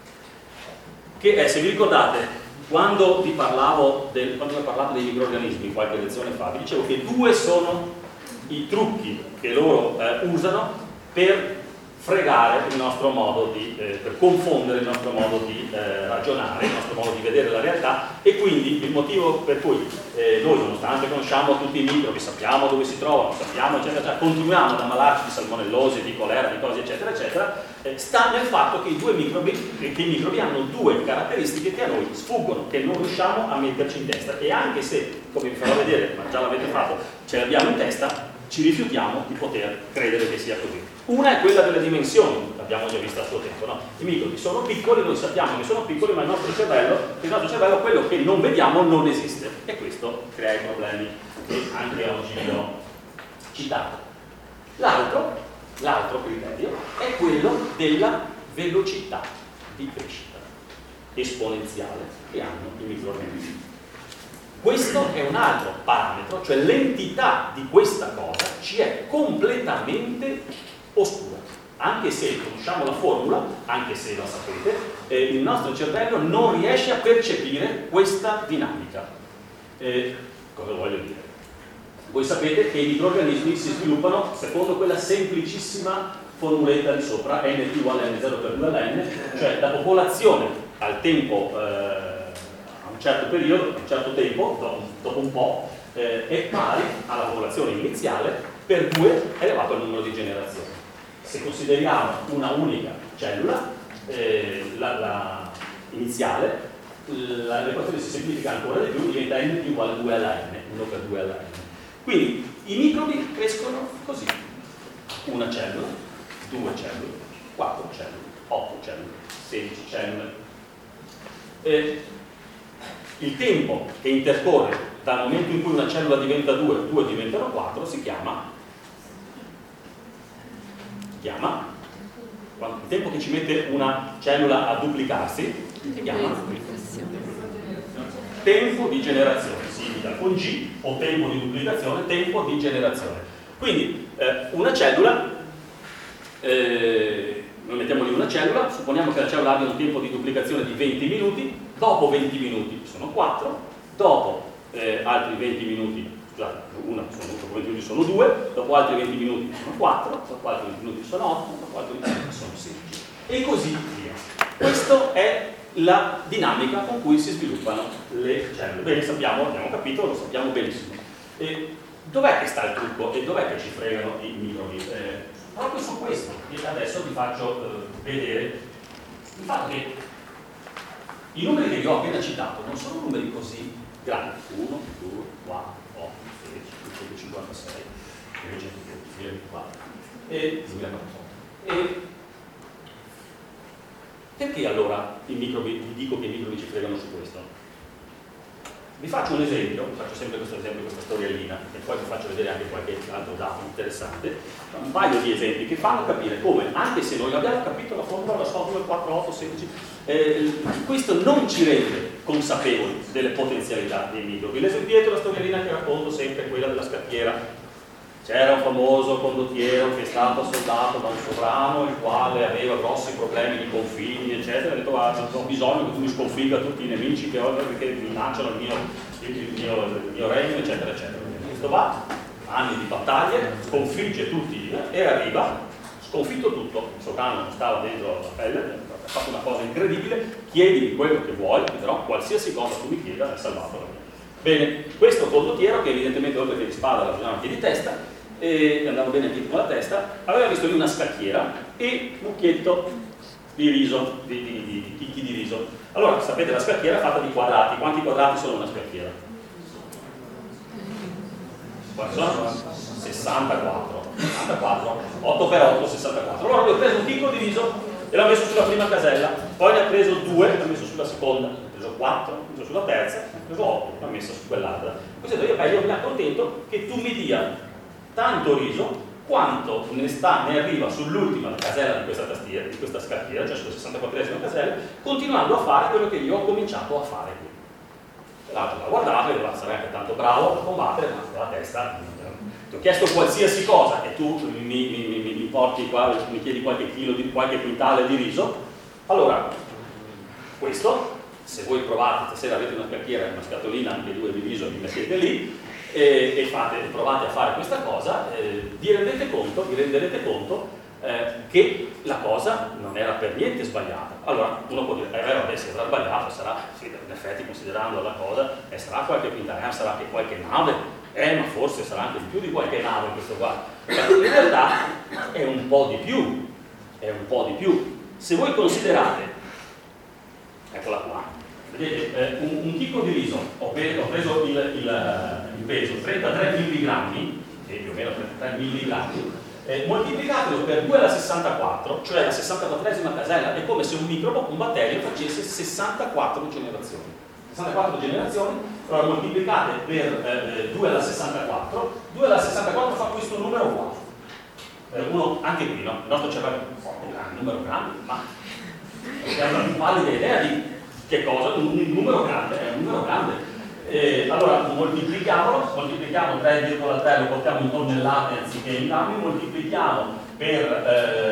Che è, se vi ricordate, quando vi parlavo del, quando vi ho parlato dei microrganismi qualche lezione fa, vi dicevo che due sono i trucchi che loro eh, usano per fregare il nostro modo di, eh, per confondere il nostro modo di eh, ragionare, il nostro modo di vedere la realtà, e quindi il motivo per cui eh, noi, nonostante conosciamo tutti i microbi, sappiamo dove si trovano, sappiamo eccetera, eccetera, continuiamo ad ammalarci di salmonellosi, di colera, di cose eccetera eccetera, eh, sta nel fatto che i due microbi, eh, che i microbi hanno due caratteristiche che a noi sfuggono, che non riusciamo a metterci in testa, e anche se, come vi farò vedere, ma già l'avete fatto, ce l'abbiamo in testa, ci rifiutiamo di poter credere che sia così. Una è quella delle dimensioni, l'abbiamo già vista a suo tempo, no? I microbi sono piccoli, noi sappiamo che sono piccoli, ma il nostro cervello, il nostro cervello, quello che non vediamo non esiste, e questo crea i problemi che anche oggi vi ho citato. L'altro, l'altro criterio è quello della velocità di crescita esponenziale che hanno i microrganismi. Questo è un altro parametro, cioè l'entità di questa cosa ci è completamente oscura. Anche se conosciamo la formula, anche se la sapete, eh, il nostro cervello non riesce a percepire questa dinamica. Eh, cosa voglio dire? Voi sapete che i microrganismi si sviluppano secondo quella semplicissima formuletta di sopra, n più uguale n zero per due ln, cioè la popolazione al tempo eh, un certo periodo, a un certo tempo, dopo, dopo un po', eh, è pari alla popolazione iniziale per due elevato al numero di generazioni. Se consideriamo una unica cellula, eh, la, la iniziale, la, l'equazione si semplifica ancora di più, diventa n più uguale a due alla n, uno per due alla n. Quindi i microbi crescono così: una cellula, due cellule, quattro cellule, otto cellule, sedici cellule. Eh, Il tempo che intercorre dal momento in cui una cellula diventa due, due diventano quattro, si chiama, si chiama, il tempo che ci mette una cellula a duplicarsi, si chiama tempo di generazione, si indica con G, o tempo di duplicazione, tempo di generazione. Quindi eh, una cellula, eh, noi mettiamo lì una cellula, supponiamo che la cellula abbia un tempo di duplicazione di venti minuti, dopo venti minuti sono quattro, dopo eh, altri venti minuti, scusate, una sono, dopo venti minuti sono due, dopo altri venti minuti sono quattro, dopo altri venti minuti sono otto, dopo altri venti minuti sono sedici, e così via. Questa è la dinamica con cui si sviluppano le cellule. Bene, sappiamo, abbiamo capito, lo sappiamo benissimo. E dov'è che sta il trucco e dov'è che ci fregano i microbi? Eh, proprio su questo, e adesso vi faccio eh, vedere il fatto che i numeri che vi ho appena citato non sono numeri così grandi: uno, due, quattro, otto, sedici, duecentocinquantasei, duecentoventiquattro e duemilaquattordici. Perché allora i microbi, vi dico che i microbi ci fregano su questo? Vi faccio un esempio, vi faccio sempre questo esempio, questa storiellina, e poi vi faccio vedere anche qualche altro dato interessante, un paio di esempi che fanno capire come, anche se noi abbiamo capito la formula, la so, due, quattro, otto, sedici, eh, questo non ci rende consapevoli delle potenzialità dei microbi. L'esempietto, la storiellina che racconto sempre, è quella della scacchiera. C'era un famoso condottiero che è stato assoldato da un sovrano, il quale aveva grossi problemi di confini, eccetera, e ha detto: guarda, ho bisogno che tu mi sconfigga tutti i nemici che, che minacciano il mio, il, mio, il mio regno, eccetera, eccetera. Questo va, anni di battaglie, sconfigge tutti e arriva, sconfitto tutto, il sovrano non stava dentro la pelle, ha fatto una cosa incredibile, chiedimi quello che vuoi, però qualsiasi cosa tu mi chieda è salvato la vita. Bene, questo condottiero, che evidentemente oltre che di spada ragionava anche di testa, e andava bene anche con la testa, aveva visto lì una scacchiera e un mucchietto di riso, di, di, di, di chicchi di riso. Allora, sapete, la scacchiera è fatta di quadrati. Quanti quadrati sono una scacchiera? Quanti sono? sessantaquattro. sessantaquattro. otto per otto, sessantaquattro. Allora lui ha preso un chicco di riso e l'ha messo sulla prima casella, poi ne ha preso due e l'ha messo sulla seconda, ne ha preso quattro, l'ha messo sulla terza, ne ha preso otto, l'ha messo su quell'altra. Così io, beh, io mi accontento che tu mi dia tanto riso quanto ne, sta, ne arriva sull'ultima casella di questa tastiera, di questa scacchiera, cioè sulla sessantaquattresima casella, continuando a fare quello che io ho cominciato a fare qui. L'altro l'ha guardato e diceva: sarei anche tanto bravo a combattere, ma con la testa ti ho chiesto qualsiasi cosa e tu mi, mi, mi, mi porti qua, mi chiedi qualche chilo di qualche quintale di riso. Allora, questo, se voi provate, stasera avete una scacchiera e una scatolina, anche due di riso, vi mettete lì e, e fate, provate a fare questa cosa, eh, vi rendete conto, vi renderete conto eh, che la cosa non era per niente sbagliata. Allora uno può dire, eh beh, vabbè, se sarà sbagliato, sarà, sì, in effetti considerando la cosa, eh, sarà qualche pintarello, sarà che qualche nave, eh, ma forse sarà anche di più di qualche nave questo qua. In realtà è un po' di più, è un po' di più. Se voi considerate, eccola qua, vedete, eh, un, un chicco di riso, ho, pe ho preso il, il, il peso, trentatré milligrammi, che più o meno trentatré milligrammi, eh, moltiplicatelo per due alla sessantaquattro, cioè la sessantaquattresima casella, è come se un microbo, un batterio, facesse sessantaquattro generazioni. sessantaquattro generazioni, allora moltiplicate per eh, due alla sessantaquattro, due alla sessantaquattro fa questo numero qua. Eh, uno, anche qui, no? Il nostro cervello è un numero grande, ma è una più pallida idea di che cosa? Un, un numero grande, è un numero grande. Eh, allora moltiplichiamolo, moltiplichiamo tre virgola tre, lo portiamo in tonnellate anziché in grammi, moltiplichiamo per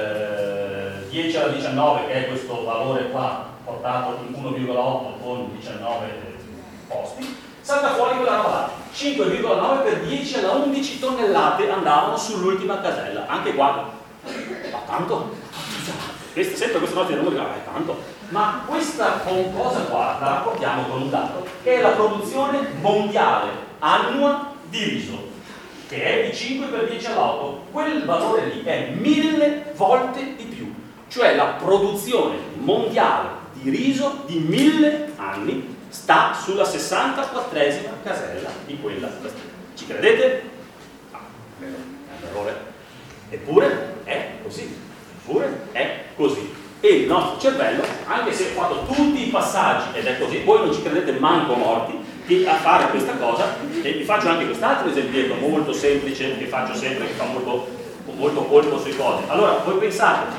eh, dieci alla diciannove, che è questo valore qua portato in uno virgola otto con diciannove posti, salta fuori quella roba là. cinque virgola nove per dieci alla undici tonnellate andavano sull'ultima casella. Anche qua, ma tanto? Questo, sempre questo nostro numero, è tanto. Ma questa cosa qua la rapportiamo con un dato che è la produzione mondiale annua di riso, che è di cinque per dieci all'otto. Quel valore lì è mille volte di più, cioè la produzione mondiale di riso di mille anni sta sulla sessantaquattresima casella di quella classifica. Ci credete? No, è un errore. Eppure è così. Eppure è così. E il nostro cervello, anche se ha fatto tutti i passaggi ed è così, voi non ci credete manco morti che a fare questa cosa, e vi faccio anche quest'altro esempio molto semplice che faccio sempre, che fa molto, molto colpo sui cose. Allora, voi pensate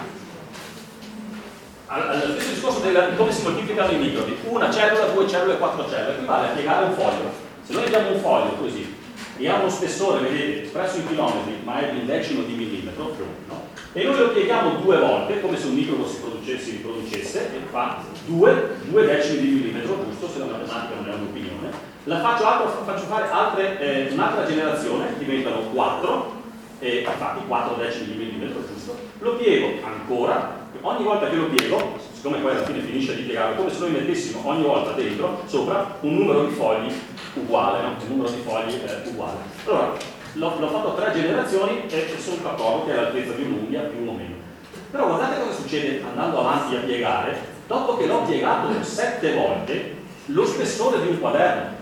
allo stesso discorso di come si moltiplicano i microbi, una cellula, due cellule, quattro cellule, equivale a piegare un foglio. Se noi abbiamo un foglio così e ha uno spessore, vedete, espresso in chilometri, ma è di un decimo di millimetro più o meno, e noi lo pieghiamo due volte, come se un microbo si, si riproducesse, e fa due, due decimi di millimetro, giusto, se la matematica non è un'opinione, la faccio, altro, faccio fare altre, eh, un'altra generazione, diventano quattro, e infatti quattro decimi di millimetro, giusto, lo piego ancora, ogni volta che lo piego, siccome poi alla fine finisce di piegare, come se noi mettessimo ogni volta dentro, sopra, un numero di fogli uguale, no? Un numero di fogli eh, uguale. Allora, l'ho fatto tre generazioni e sono d'accordo che è l'altezza di un'unghia più o meno. Però guardate cosa succede andando avanti a piegare. Dopo che l'ho piegato sette volte, lo spessore di un quaderno,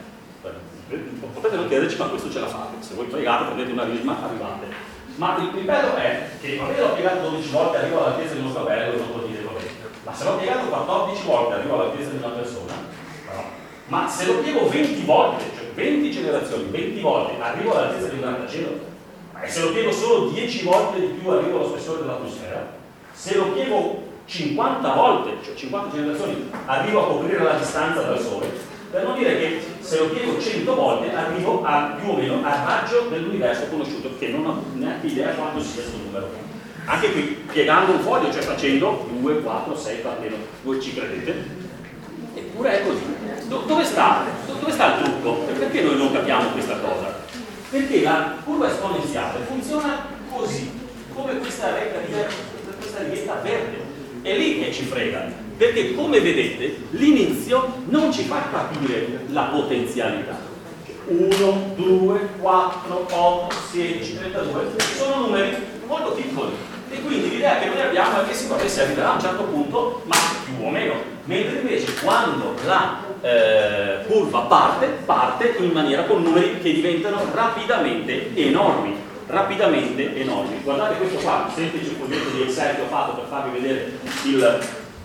potete non crederci, ma questo ce la fate. Se voi piegate, prendete una risma, arrivate. Ma il ripeto è che vabbè, l'ho piegato dodici volte, arrivo all'altezza di uno sgabello, non può dire vabbè. Ma se l'ho piegato quattordici volte, arrivo all'altezza di una persona, no. Ma se lo piego venti volte, cioè venti generazioni, venti volte, arrivo all'altezza di un grattacielo. Ma se lo piego solo dieci volte di più, arrivo allo spessore dell'atmosfera. Se lo piego cinquanta volte, cioè cinquanta generazioni, arrivo a coprire la distanza dal Sole. Per non dire che se lo piego cento volte arrivo a più o meno al raggio dell'universo conosciuto, che non ho neanche idea quanto sia questo numero. Anche qui, piegando un foglio, cioè facendo due, quattro, sei, almeno, voi ci credete? Eppure è così. Do dove, sta? dove sta il trucco? Perché noi non capiamo questa cosa? Perché la curva esponenziale funziona così, come questa righetta, questa righetta verde. È lì che ci frega. Perché come vedete l'inizio non ci fa capire la potenzialità. uno, due, quattro, otto, sedici, trentadue sono numeri molto piccoli e quindi l'idea che noi abbiamo è che si, si arriverà a un certo punto, ma più o meno, mentre invece quando la eh, curva parte, parte in maniera con numeri che diventano rapidamente enormi. rapidamente enormi. Guardate questo qua, un semplice foglietto di Excel che ho fatto per farvi vedere il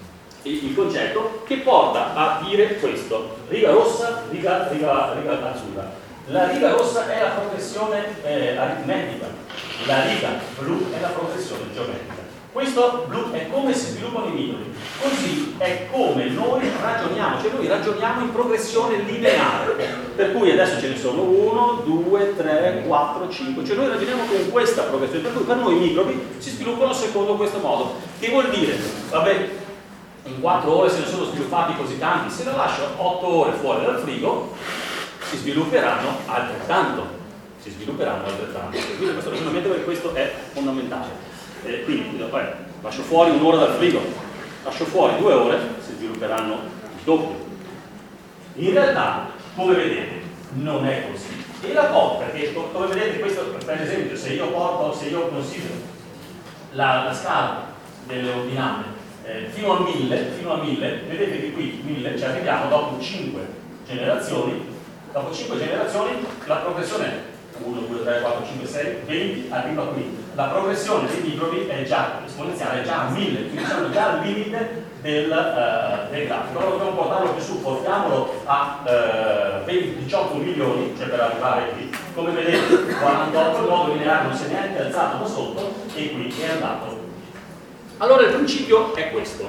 il concetto, che porta a dire questo: riga rossa, riga, riga, riga azzurra. La riga rossa è la progressione eh, aritmetica, la riga blu è la progressione geometrica. Questo blu è come si sviluppano i microbi, così è come noi ragioniamo, cioè noi ragioniamo in progressione lineare, per cui adesso ce ne sono uno, due, tre, quattro, cinque, cioè noi ragioniamo con questa progressione, per cui per noi i microbi si sviluppano secondo questo modo, che vuol dire, vabbè, in quattro ore se ne sono sviluppati così tanti, se lo lascio otto ore fuori dal frigo si svilupperanno altrettanto, si svilupperanno altrettanto. Quindi questo ragionamento, perché questo è fondamentale. eh, quindi poi lascio fuori un'ora dal frigo, lascio fuori due ore, si svilupperanno il doppio. In realtà, come vedete, non è così. E la cosa, perché come vedete, questo per esempio, se io porto, se io considero la, la scala delle ordinate eh, fino a mille, fino a mille, vedete che qui mille ci arriviamo dopo cinque generazioni, dopo cinque generazioni la progressione è uno, due, tre, quattro, cinque, sei, venti, arriva qui. La progressione dei microbi è già esponenziale, è già a mille, quindi siamo già al limite del, uh, del grafico. Allora dobbiamo portarlo più su, portiamolo a uh, venti, diciotto milioni, cioè per arrivare qui. Come vedete, quarantotto, il modo lineare non si è neanche alzato da sotto e qui è andato. Allora il principio è questo.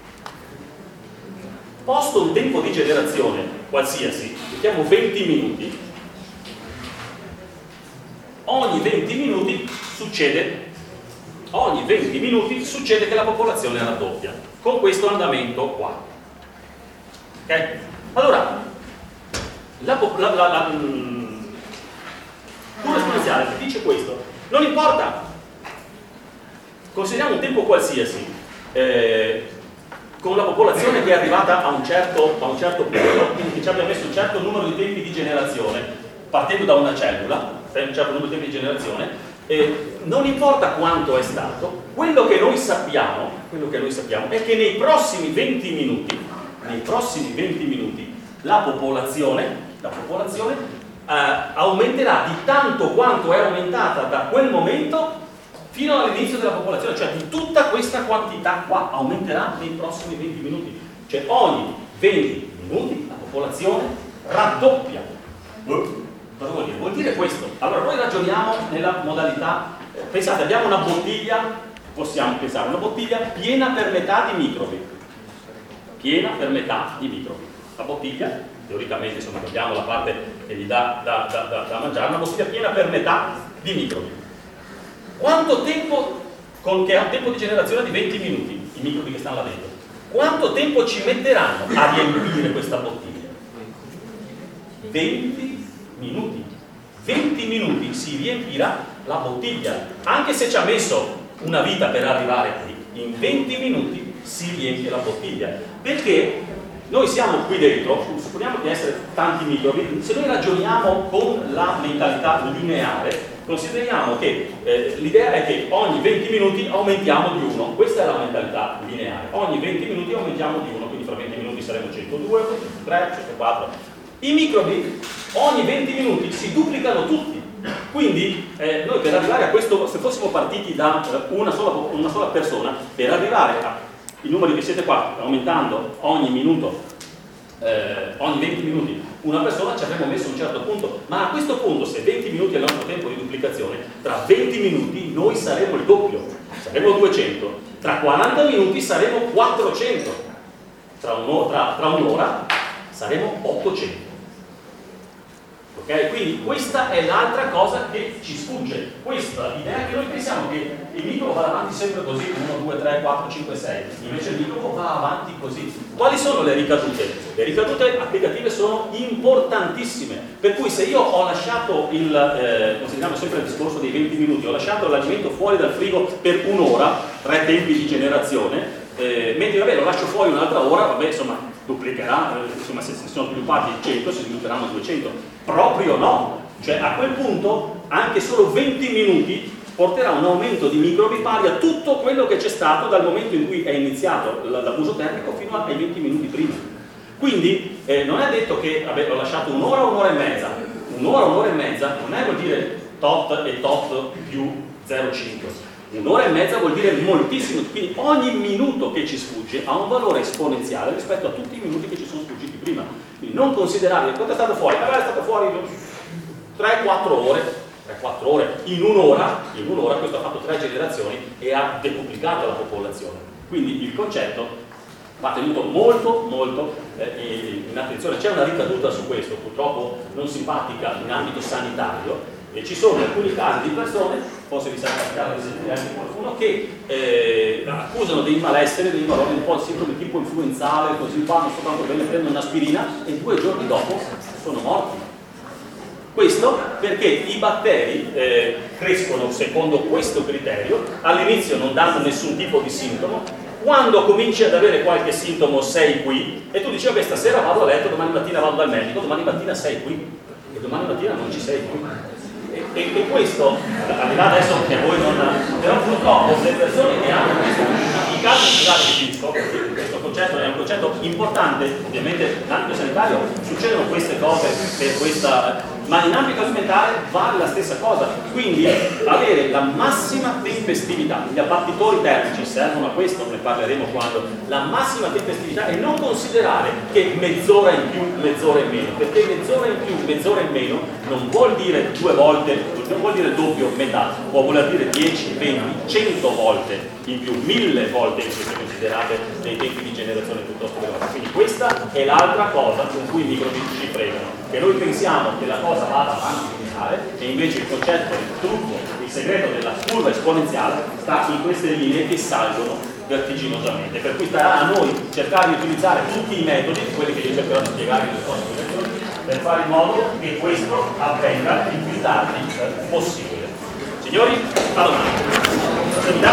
Posto un tempo di generazione qualsiasi, mettiamo venti minuti, ogni venti minuti succede ogni venti minuti succede che la popolazione raddoppia con questo andamento qua. Ok? Allora la, la, la, la mh, curva esponenziale dice questo, non importa, consideriamo un tempo qualsiasi eh, con la popolazione che è arrivata a un certo, a un certo punto, quindi che ci abbia messo un certo numero di tempi di generazione partendo da una cellula, un certo numero di tempi di generazione, eh, non importa quanto è stato, quello che noi sappiamo, quello che noi sappiamo è che nei prossimi venti minuti, nei prossimi venti minuti la popolazione, la popolazione eh, aumenterà di tanto quanto è aumentata da quel momento fino all'inizio della popolazione, cioè di tutta questa quantità qua aumenterà nei prossimi venti minuti, cioè ogni venti minuti la popolazione raddoppia. Cosa vuol dire? Vuol dire questo. Allora noi ragioniamo nella modalità, eh, pensate, abbiamo una bottiglia, possiamo pensare, una bottiglia piena per metà di microbi, piena per metà di microbi. La bottiglia, teoricamente insomma abbiamo la parte che gli dà da, da, da, da mangiare, una bottiglia piena per metà di microbi. Quanto tempo, con che ha un tempo di generazione di venti minuti, i microbi che stanno là dentro, quanto tempo ci metteranno a riempire questa bottiglia? venti minuti. venti minuti si riempirà la bottiglia, anche se ci ha messo una vita per arrivare qui, in venti minuti si riempie la bottiglia, perché noi siamo qui dentro, supponiamo di essere tanti microbi, se noi ragioniamo con la mentalità lineare, consideriamo che eh, l'idea è che ogni venti minuti aumentiamo di uno, questa è la mentalità lineare, ogni venti minuti aumentiamo di uno, quindi fra venti minuti saremo centodue, centotré, centoquattro. I microbi ogni venti minuti si duplicano tutti, quindi eh, noi per arrivare a questo, se fossimo partiti da eh, una, sola, una sola persona, per arrivare ai numeri che siete qua, aumentando ogni minuto, eh, ogni venti minuti una persona, ci avremmo messo a un certo punto, ma a questo punto, se venti minuti è il nostro tempo di duplicazione, tra venti minuti noi saremo il doppio, saremo duecento, tra quaranta minuti saremo quattrocento, tra un'ora, tra, tra un'ora saremo ottocento. Ok? Quindi questa è l'altra cosa che ci sfugge, questa idea che noi pensiamo che il microbo va avanti sempre così, uno, due, tre, quattro, cinque, sei, invece il microbo va avanti così. Quali sono le ricadute? Le ricadute applicative sono importantissime, per cui se io ho lasciato il, eh, consideriamo sempre il discorso dei venti minuti, ho lasciato l'alimento fuori dal frigo per un'ora, tre tempi di generazione, eh, mentre vabbè lo lascio fuori un'altra ora, vabbè insomma duplicherà, insomma se si sono sviluppati cento si svilupperanno duecento, proprio no, cioè a quel punto anche solo venti minuti porterà un aumento di microbi pari a tutto quello che c'è stato dal momento in cui è iniziato l'abuso termico fino ai venti minuti prima. Quindi eh, non è detto che vabbè, ho lasciato un'ora o un'ora e mezza, un'ora o un'ora e mezza non è vuol dire tot e tot più zero virgola cinque. Un'ora e mezza vuol dire moltissimo, quindi ogni minuto che ci sfugge ha un valore esponenziale rispetto a tutti i minuti che ci sono sfuggiti prima. Quindi non considerare quanto è stato fuori, magari è stato fuori tre quattro ore, tre quattro ore, in un'ora, in un'ora questo ha fatto tre generazioni e ha decuplicato la popolazione. Quindi il concetto va tenuto molto molto eh, in attenzione. C'è una ricaduta su questo, purtroppo non simpatica in ambito sanitario. E ci sono alcuni casi di persone, forse vi sarà capitato di sentire anche qualcuno, che eh, accusano dei malesseri, dei malori un po' sintomi tipo influenzale, così qua, non sto tanto bene, prendono un'aspirina e due giorni dopo sono morti. Questo perché i batteri, eh, crescono secondo questo criterio, all'inizio non danno nessun tipo di sintomo, quando cominci ad avere qualche sintomo sei qui e tu dici vabbè stasera vado a letto, domani mattina vado dal medico, domani mattina sei qui e domani mattina non ci sei qui. E, e, e questo, al di là adesso che voi non... però purtroppo le persone che hanno questo, i casi scusate che dico, questo concetto è un concetto importante, ovviamente in ambito sanitario succedono queste cose per questa... ma in ambito alimentare vale la stessa cosa, quindi avere la massima tempestività. Gli abbattitori termici servono a questo, ne parleremo quando, la massima tempestività e non considerare che mezz'ora in più, mezz'ora in meno, perché mezz'ora in più, mezz'ora in meno non vuol dire due volte, non vuol dire doppio, metà, può voler dire dieci, venti, cento volte in più, mille volte in più se considerate dei tempi di generazione piuttosto veloci. Quindi questa è l'altra cosa con cui i microbi ci fregano, che noi pensiamo che la cosa vada avanti lineare e invece il concetto, il trucco, il segreto della curva esponenziale sta in queste linee che salgono vertiginosamente, per cui starà a noi cercare di utilizzare tutti i metodi, quelli che io cercherò di spiegare nelle prossime lezioni, per fare in modo che questo avvenga il più tardi possibile. Signori, a domani.